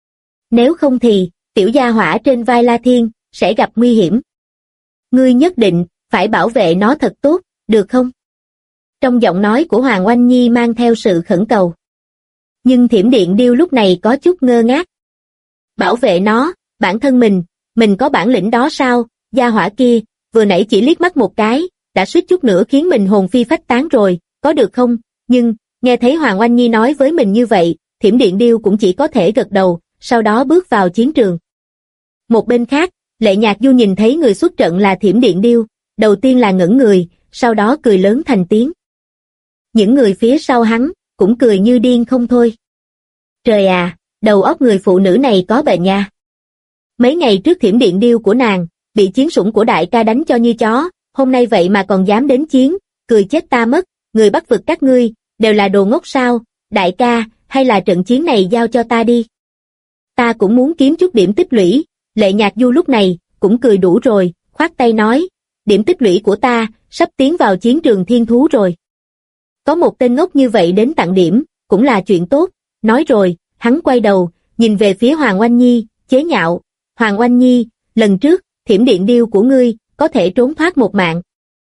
S2: Nếu không thì, tiểu gia hỏa trên vai La Thiên, sẽ gặp nguy hiểm. Ngươi nhất định, phải bảo vệ nó thật tốt, được không? Trong giọng nói của Hoàng Oanh Nhi mang theo sự khẩn cầu. Nhưng Thiểm Điện Điêu lúc này có chút ngơ ngác. Bảo vệ nó, bản thân mình có bản lĩnh đó sao? Gia hỏa kia, vừa nãy chỉ liếc mắt một cái, đã suýt chút nữa khiến mình hồn phi phách tán rồi, có được không? Nhưng, nghe thấy Hoàng Oanh Nhi nói với mình như vậy, Thiểm Điện Điêu cũng chỉ có thể gật đầu, sau đó bước vào chiến trường. Một bên khác, Lệ Nhạc Du nhìn thấy người xuất trận là Thiểm Điện Điêu, đầu tiên là ngẩn người, sau đó cười lớn thành tiếng. Những người phía sau hắn, cũng cười như điên không thôi. Trời à, đầu óc người phụ nữ này có bệnh nha. Mấy ngày trước Thiểm Điện Điêu của nàng, bị chiến sủng của đại ca đánh cho như chó, hôm nay vậy mà còn dám đến chiến, cười chết ta mất, người Bắc vực các ngươi, đều là đồ ngốc sao, đại ca, hay là trận chiến này giao cho ta đi. Ta cũng muốn kiếm chút điểm tích lũy. Lệ Nhạc Du lúc này, cũng cười đủ rồi, khoát tay nói, điểm tích lũy của ta, sắp tiến vào chiến trường thiên thú rồi. Có một tên ngốc như vậy đến tặng điểm, cũng là chuyện tốt, nói rồi, hắn quay đầu, nhìn về phía Hoàng Oanh Nhi, chế nhạo, Hoàng Oanh Nhi, lần trước, Thiểm Điện Điêu của ngươi, có thể trốn thoát một mạng.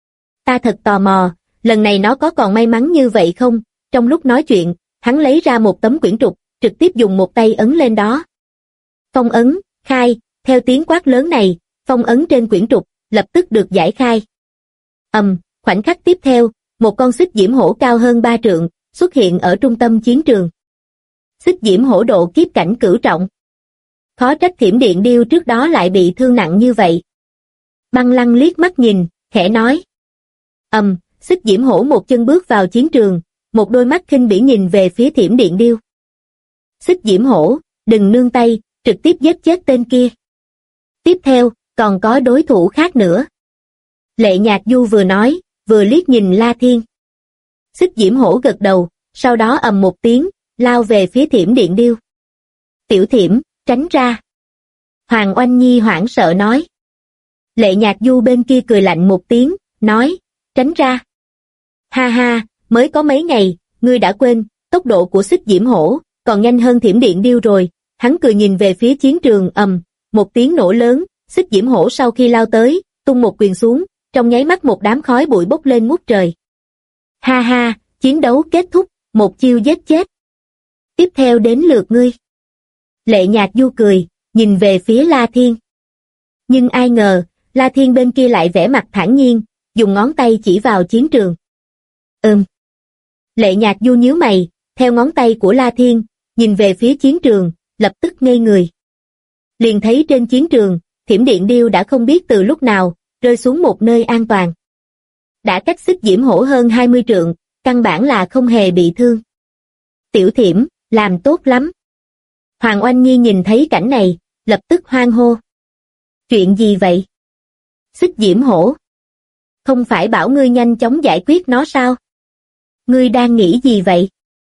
S2: Ta thật tò mò, lần này nó có còn may mắn như vậy không? Trong lúc nói chuyện, hắn lấy ra một tấm quyển trục, trực tiếp dùng một tay ấn lên đó. Phong ấn, khai, theo tiếng quát lớn này, phong ấn trên quyển trục, lập tức được giải khai. Khoảnh khắc tiếp theo, một con xích diễm hổ cao hơn 3 trượng, xuất hiện ở trung tâm chiến trường. Xích diễm hổ độ kiếp cảnh cửu trọng. Khó trách Thiểm Điện Điêu trước đó lại bị thương nặng như vậy. Băng Lăng liếc mắt nhìn, khẽ nói. Xích diễm hổ một chân bước vào chiến trường, một đôi mắt khinh bỉ nhìn về phía Thiểm Điện Điêu. Xích diễm hổ, đừng nương tay, trực tiếp giết chết tên kia. Tiếp theo, còn có đối thủ khác nữa. Lệ Nhạc Du vừa nói, vừa liếc nhìn La Thiên. Xích diễm hổ gật đầu, sau đó ầm một tiếng, lao về phía Thiểm Điện Điêu. Tiểu Thiểm, tránh ra. Hoàng Oanh Nhi hoảng sợ nói. Lệ Nhạc Du bên kia cười lạnh một tiếng, nói, tránh ra. Ha ha, mới có mấy ngày, ngươi đã quên, tốc độ của xích diễm hổ, còn nhanh hơn Thiểm Điện Điêu rồi. Hắn cười nhìn về phía chiến trường, một tiếng nổ lớn, xích diễm hổ sau khi lao tới, tung một quyền xuống, trong nháy mắt một đám khói bụi bốc lên ngút trời. Ha ha, chiến đấu kết thúc, một chiêu giết chết. Tiếp theo đến lượt ngươi. Lệ Nhạc Du cười, nhìn về phía La Thiên. Nhưng ai ngờ, La Thiên bên kia lại vẻ mặt thản nhiên, dùng ngón tay chỉ vào chiến trường. Lệ Nhạc Du nhíu mày, theo ngón tay của La Thiên, nhìn về phía chiến trường, lập tức ngây người. Liền thấy trên chiến trường, Thiểm Điện Điêu đã không biết từ lúc nào, rơi xuống một nơi an toàn. Đã cách xích diễm hổ hơn 20 trượng, căn bản là không hề bị thương. Tiểu Thiểm, làm tốt lắm. Hoàng Oanh Nhi nhìn thấy cảnh này, lập tức hoan hô. Chuyện gì vậy? Xích diễm hổ. Không phải bảo ngươi nhanh chóng giải quyết nó sao? Ngươi đang nghĩ gì vậy?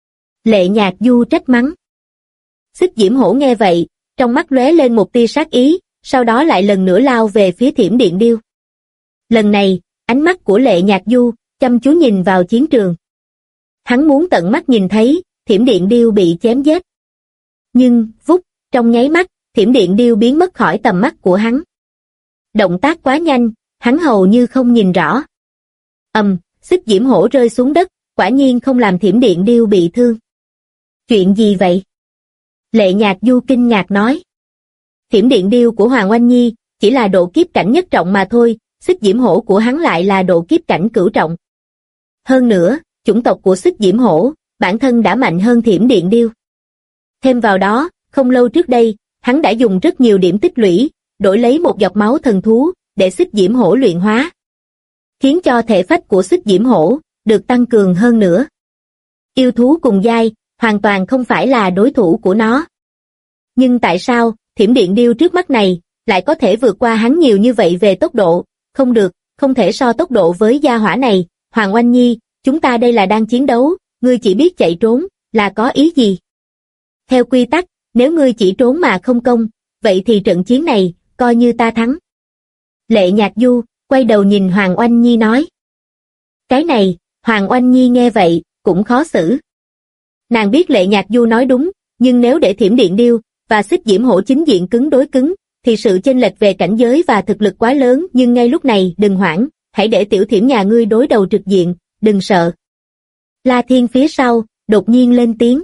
S2: Lệ Nhạc Du trách mắng. Xích Diễm Hổ nghe vậy, trong mắt lóe lên một tia sát ý, sau đó lại lần nữa lao về phía Thiểm Điện Điêu. Lần này, ánh mắt của Lệ Nhạc Du chăm chú nhìn vào chiến trường. Hắn muốn tận mắt nhìn thấy Thiểm Điện Điêu bị chém giết. Nhưng, vút, trong nháy mắt, Thiểm Điện Điêu biến mất khỏi tầm mắt của hắn. Động tác quá nhanh, hắn hầu như không nhìn rõ. Xích Diễm Hổ rơi xuống đất, quả nhiên không làm Thiểm Điện Điêu bị thương. Chuyện gì vậy? Lệ Nhạc Du kinh ngạc nói. Thiểm Điện Điêu của Hoàng Oanh Nhi chỉ là độ kiếp cảnh nhất trọng mà thôi, Xích Diễm Hổ của hắn lại là độ kiếp cảnh cửu trọng. Hơn nữa, chủng tộc của Xích Diễm Hổ bản thân đã mạnh hơn Thiểm Điện Điêu. Thêm vào đó, không lâu trước đây, hắn đã dùng rất nhiều điểm tích lũy, đổi lấy một giọt máu thần thú để Xích Diễm Hổ luyện hóa, khiến cho thể phách của Xích Diễm Hổ được tăng cường hơn nữa. Yêu thú cùng giai hoàn toàn không phải là đối thủ của nó. Nhưng tại sao Thiểm Điện Điêu trước mắt này lại có thể vượt qua hắn nhiều như vậy về tốc độ? Không được, không thể so tốc độ với gia hỏa này. Hoàng Oanh Nhi, chúng ta đây là đang chiến đấu, ngươi chỉ biết chạy trốn, là có ý gì? Theo quy tắc, nếu ngươi chỉ trốn mà không công, vậy thì trận chiến này, coi như ta thắng. Lệ Nhạc Du quay đầu nhìn Hoàng Oanh Nhi nói. Cái này, Hoàng Oanh Nhi nghe vậy, cũng khó xử. Nàng biết Lệ Nhạc Du nói đúng, nhưng nếu để Thiểm Điện Điêu và Xích Diễm Hổ chính diện cứng đối cứng, thì sự chênh lệch về cảnh giới và thực lực quá lớn. Nhưng ngay lúc này đừng hoảng, hãy để tiểu Thiểm nhà ngươi đối đầu trực diện, đừng sợ. La Thiên phía sau, đột nhiên lên tiếng.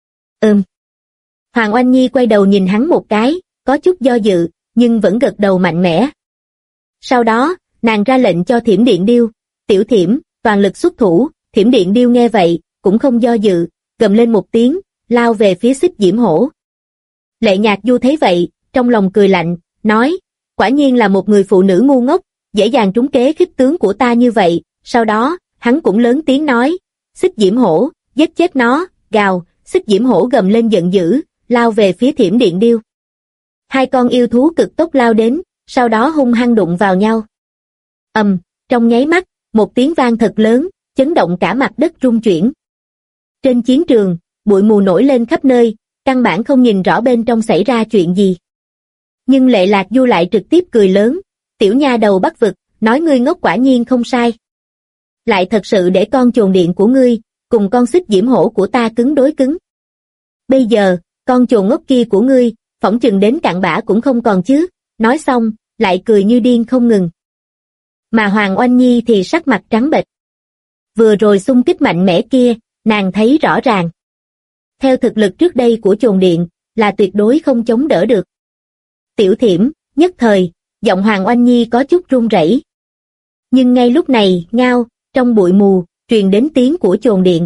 S2: Hoàng Oanh Nhi quay đầu nhìn hắn một cái, có chút do dự, nhưng vẫn gật đầu mạnh mẽ. Sau đó, nàng ra lệnh cho Thiểm Điện Điêu, tiểu Thiểm, toàn lực xuất thủ. Thiểm Điện Điêu nghe vậy, cũng không do dự, gầm lên một tiếng, lao về phía Xích Diễm Hổ. Lệ Nhạc Du thấy vậy, trong lòng cười lạnh, nói, quả nhiên là một người phụ nữ ngu ngốc, dễ dàng trúng kế khích tướng của ta như vậy. Sau đó, hắn cũng lớn tiếng nói, Xích Diễm Hổ, giết chết nó, gào. Xích Diễm Hổ gầm lên giận dữ, lao về phía Thiểm Điện Điêu. Hai con yêu thú cực tốc lao đến, sau đó hung hăng đụng vào nhau. Trong nháy mắt, một tiếng vang thật lớn, chấn động cả mặt đất rung chuyển. Trên chiến trường, bụi mù nổi lên khắp nơi, căn bản không nhìn rõ bên trong xảy ra chuyện gì. Nhưng Lệ Lạc Du lại trực tiếp cười lớn, tiểu nha đầu Bắc Vực, nói ngươi ngốc quả nhiên không sai. Lại thật sự để con chồn điện của ngươi, cùng con Xích Diễm Hổ của ta cứng đối cứng. Bây giờ, con chồn ngốc kia của ngươi, phỏng chừng đến cặn bã cũng không còn chứ. Nói xong, lại cười như điên không ngừng. Mà Hoàng Oanh Nhi thì sắc mặt trắng bệch. Vừa rồi xung kích mạnh mẽ kia, nàng thấy rõ ràng. Theo thực lực trước đây của chồn điện, là tuyệt đối không chống đỡ được. Tiểu Thiểm, nhất thời, giọng Hoàng Oanh Nhi có chút run rẩy. Nhưng ngay lúc này, ngao, trong bụi mù, truyền đến tiếng của chồn điện.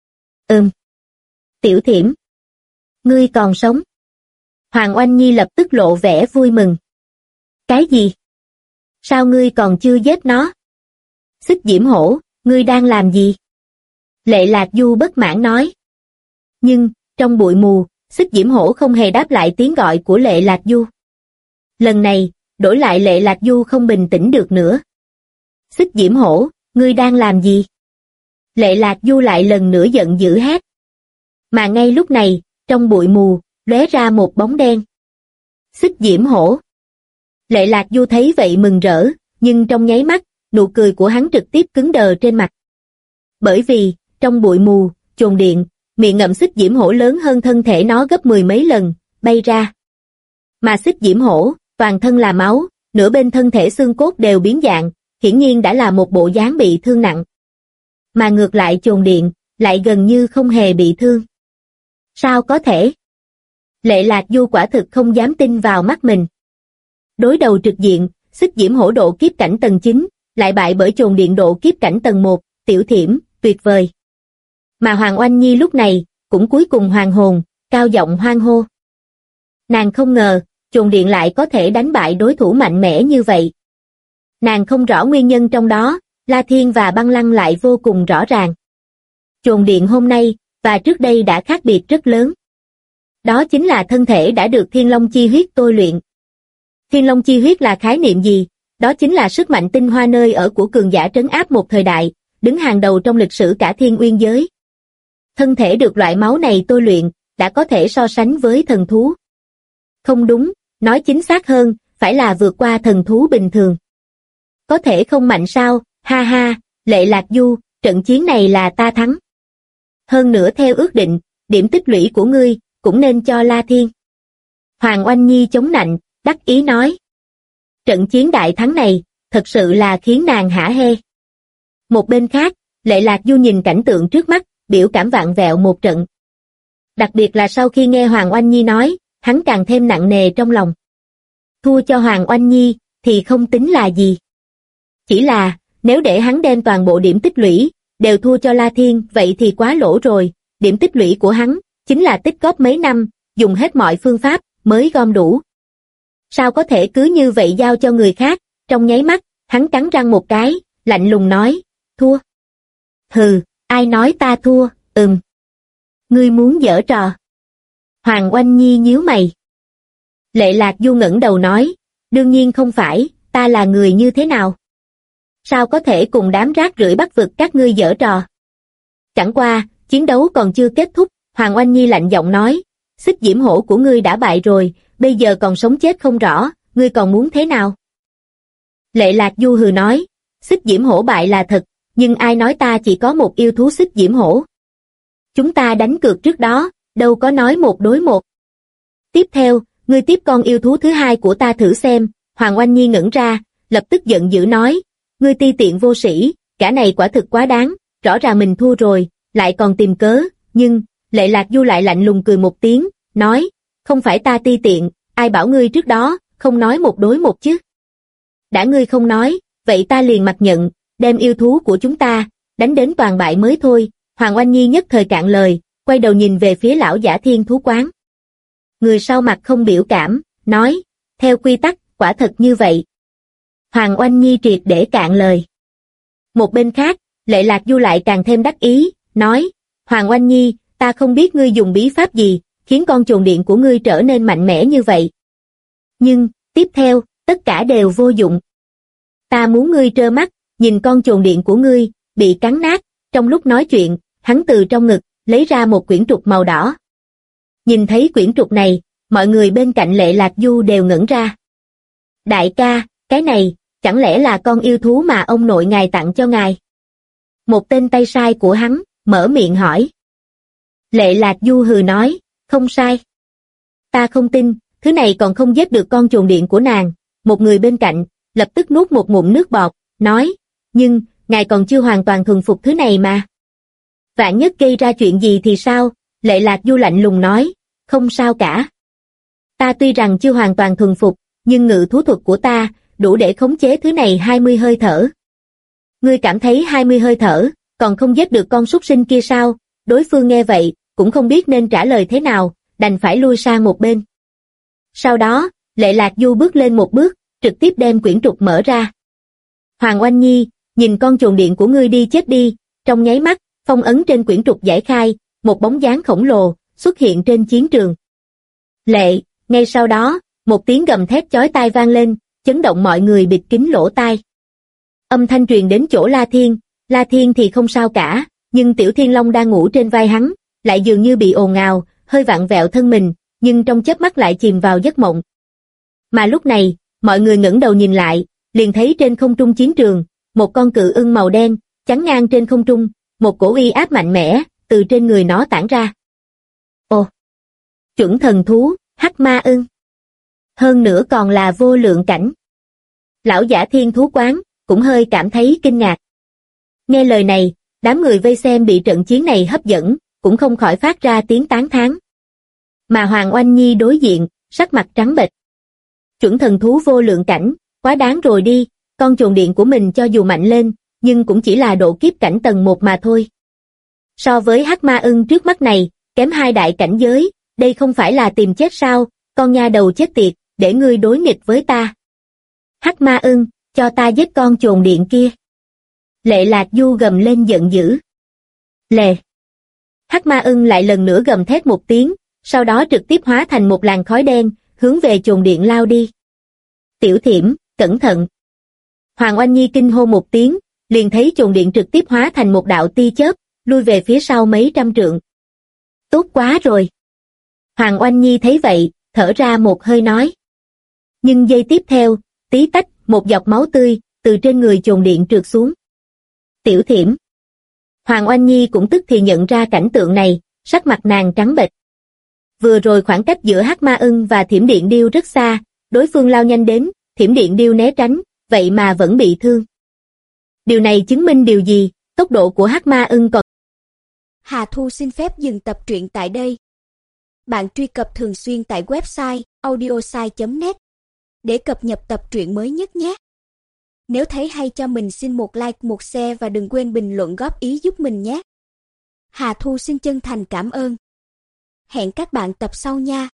S2: Tiểu Thiểm, ngươi còn sống. Hoàng Oanh Nhi lập tức lộ vẻ vui mừng. Cái gì? Sao ngươi còn chưa giết nó? Xích Diễm Hổ, ngươi đang làm gì? Lệ Lạc Du bất mãn nói. Nhưng, trong bụi mù, Xích Diễm Hổ không hề đáp lại tiếng gọi của Lệ Lạc Du. Lần này, đổi lại Lệ Lạc Du không bình tĩnh được nữa. Xích Diễm Hổ, ngươi đang làm gì? Lệ Lạc Du lại lần nữa giận dữ hét. Mà ngay lúc này, trong bụi mù, lóe ra một bóng đen. Xích Diễm Hổ. Lệ Lạc Du thấy vậy mừng rỡ, nhưng trong nháy mắt, nụ cười của hắn trực tiếp cứng đờ trên mặt. Bởi vì, trong bụi mù, chồn điện, miệng ngậm Xích Diễm Hổ lớn hơn thân thể nó gấp 10 mấy lần, bay ra. Mà Xích Diễm Hổ, toàn thân là máu, nửa bên thân thể xương cốt đều biến dạng, hiển nhiên đã là một bộ dáng bị thương nặng. Mà ngược lại chồn điện, lại gần như không hề bị thương. Sao có thể? Lệ Lạc Du quả thực không dám tin vào mắt mình. Đối đầu trực diện, Xích Diễm Hổ độ kiếp cảnh tầng 9, lại bại bởi chồn điện độ kiếp cảnh tầng 1, tiểu Thiểm, tuyệt vời. Mà Hoàng Oanh Nhi lúc này, cũng cuối cùng hoàn hồn, cao giọng hoan hô. Nàng không ngờ, chồn điện lại có thể đánh bại đối thủ mạnh mẽ như vậy. Nàng không rõ nguyên nhân trong đó, La Thiên và Băng Lăng lại vô cùng rõ ràng. Chồn điện hôm nay, và trước đây đã khác biệt rất lớn. Đó chính là thân thể đã được Thiên Long Chi huyết tôi luyện. Thiên Long Chi huyết là khái niệm gì? Đó chính là sức mạnh tinh hoa nơi ở của cường giả trấn áp một thời đại, đứng hàng đầu trong lịch sử cả Thiên Uyên giới. Thân thể được loại máu này tôi luyện, đã có thể so sánh với thần thú. Không đúng, nói chính xác hơn, phải là vượt qua thần thú bình thường. Có thể không mạnh sao, ha ha, Lệ Lạc Du, trận chiến này là ta thắng. Hơn nữa theo ước định, điểm tích lũy của ngươi, cũng nên cho La Thiên. Hoàng Oanh Nhi chống nạnh, đắc ý nói. Trận chiến đại thắng này, thật sự là khiến nàng hả hê. Một bên khác, Lệ Lạc Du nhìn cảnh tượng trước mắt, biểu cảm vạn vẹo một trận. Đặc biệt là sau khi nghe Hoàng Oanh Nhi nói, hắn càng thêm nặng nề trong lòng. Thua cho Hoàng Oanh Nhi, thì không tính là gì. Chỉ là, nếu để hắn đem toàn bộ điểm tích lũy, đều thua cho La Thiên, vậy thì quá lỗ rồi. Điểm tích lũy của hắn, chính là tích góp mấy năm, dùng hết mọi phương pháp, mới gom đủ. Sao có thể cứ như vậy giao cho người khác? Trong nháy mắt, hắn cắn răng một cái, lạnh lùng nói, thua. Hừ, ai nói ta thua, Ngươi muốn giở trò. Hoàng Oanh Nhi nhíu mày. Lệ Lạc Du ngẩng đầu nói, đương nhiên không phải, ta là người như thế nào? Sao có thể cùng đám rác rưởi Bắc vực các ngươi giở trò? Chẳng qua, chiến đấu còn chưa kết thúc, Hoàng Oanh Nhi lạnh giọng nói, Xích Diễm Hổ của ngươi đã bại rồi, bây giờ còn sống chết không rõ, ngươi còn muốn thế nào? Lệ Lạc Du hừ nói, Xích Diễm Hổ bại là thật, nhưng ai nói ta chỉ có một yêu thú Xích Diễm Hổ? Chúng ta đánh cược trước đó, đâu có nói một đối một. Tiếp theo, ngươi tiếp con yêu thú thứ hai của ta thử xem. Hoàng Oanh Nhi ngẩn ra, lập tức giận dữ nói, ngươi ti tiện vô sĩ, gã này quả thực quá đáng, rõ ràng mình thua rồi, lại còn tìm cớ, nhưng, Lệ Lạc Du lại lạnh lùng cười một tiếng, nói, không phải ta ti tiện, ai bảo ngươi trước đó, không nói một đối một chứ. Đã ngươi không nói, vậy ta liền mặc nhận, đem yêu thú của chúng ta, đánh đến toàn bại mới thôi. Hoàng Oanh Nhi nhất thời cạn lời, quay đầu nhìn về phía lão giả Thiên Thú Quán. Người sau mặt không biểu cảm, nói, theo quy tắc, quả thật như vậy. Hoàng Oanh Nhi triệt để cạn lời. Một bên khác, Lệ Lạc Du lại càng thêm đắc ý, nói, Hoàng Oanh Nhi, ta không biết ngươi dùng bí pháp gì, khiến con chồn điện của ngươi trở nên mạnh mẽ như vậy. Nhưng, tiếp theo, tất cả đều vô dụng. Ta muốn ngươi trơ mắt, nhìn con chồn điện của ngươi, bị cắn nát. Trong lúc nói chuyện, hắn từ trong ngực, lấy ra một quyển trục màu đỏ. Nhìn thấy quyển trục này, mọi người bên cạnh Lệ Lạc Du đều ngẩn ra. Đại ca, cái này, chẳng lẽ là con yêu thú mà ông nội ngài tặng cho ngài? Một tên tay sai của hắn, mở miệng hỏi. Lệ Lạc Du hừ nói, không sai. Ta không tin, thứ này còn không giết được con chồn điện của nàng. Một người bên cạnh, lập tức nuốt một ngụm nước bọt, nói, nhưng, ngài còn chưa hoàn toàn thuần phục thứ này mà. Vạn nhất gây ra chuyện gì thì sao? Lệ Lạc Du lạnh lùng nói, không sao cả. Ta tuy rằng chưa hoàn toàn thuần phục, nhưng ngự thú thuật của ta, đủ để khống chế thứ này 20 hơi thở. Ngươi cảm thấy 20 hơi thở, còn không giết được con súc sinh kia sao? Đối phương nghe vậy, cũng không biết nên trả lời thế nào, đành phải lui sang một bên. Sau đó, Lệ Lạc Du bước lên một bước, trực tiếp đem quyển trục mở ra. Hoàng Oanh Nhi, nhìn con chồn điện của ngươi đi chết đi. Trong nháy mắt, phong ấn trên quyển trục giải khai, một bóng dáng khổng lồ xuất hiện trên chiến trường. Lệ, ngay sau đó, một tiếng gầm thét chói tai vang lên, chấn động mọi người bịt kín lỗ tai. Âm thanh truyền đến chỗ La Thiên thì không sao cả, nhưng Tiểu Thiên Long đang ngủ trên vai hắn, lại dường như bị ồn ào, hơi vặn vẹo thân mình, nhưng trong chớp mắt lại chìm vào giấc mộng. Mà lúc này, mọi người ngẩng đầu nhìn lại, liền thấy trên không trung chiến trường, một con cự ưng màu đen, chắn ngang trên không trung, một cổ uy áp mạnh mẽ, từ trên người nó tản ra. Ồ! Chuẩn thần thú, Hắc Ma ưng. Hơn nữa còn là vô lượng cảnh. Lão giả Thiên Thú Quán, cũng hơi cảm thấy kinh ngạc. Nghe lời này, đám người vây xem bị trận chiến này hấp dẫn, cũng không khỏi phát ra tiếng tán thán. Mà Hoàng Oanh Nhi đối diện, sắc mặt trắng bệch. Chuẩn thần thú vô lượng cảnh, quá đáng rồi đi, con chồn điện của mình cho dù mạnh lên, nhưng cũng chỉ là độ kiếp cảnh tầng 1 mà thôi. So với Hắc Ma ưng trước mắt này, kém 2 đại cảnh giới, đây không phải là tìm chết sao? Con nha đầu chết tiệt, để ngươi đối nghịch với ta. Hắc Ma ưng, cho ta giết con chồn điện kia. Lệ Lạc Du gầm lên giận dữ. Lệ. Hắc Ma ưng lại lần nữa gầm thét một tiếng, sau đó trực tiếp hóa thành một làn khói đen, hướng về chồn điện lao đi. Tiểu Thiểm, cẩn thận. Hoàng Oanh Nhi kinh hô một tiếng, liền thấy chồn điện trực tiếp hóa thành một đạo tia chớp, lui về phía sau mấy trăm trượng. Tốt quá rồi. Hoàng Oanh Nhi thấy vậy, thở ra một hơi nói. Nhưng giây tiếp theo, tí tách, một giọt máu tươi, từ trên người chồn điện trượt xuống. Tiểu Thiểm. Hoàng Oanh Nhi cũng tức thì nhận ra cảnh tượng này, sắc mặt nàng trắng bệch. Vừa rồi khoảng cách giữa Hắc Ma Ưng và Thiểm Điện Điêu rất xa, đối phương lao nhanh đến, Thiểm Điện Điêu né tránh, vậy mà vẫn bị thương. Điều này chứng minh điều gì? Tốc độ của Hắc Ma Ưng còn.
S3: Hà Thu xin phép dừng tập truyện tại đây. Bạn truy cập thường xuyên tại website audiosai.net để cập nhật tập truyện mới nhất nhé. Nếu thấy hay cho mình xin một like, một share và đừng quên bình luận góp ý giúp mình nhé. Hà Thu xin chân thành cảm ơn. Hẹn các bạn tập sau nha.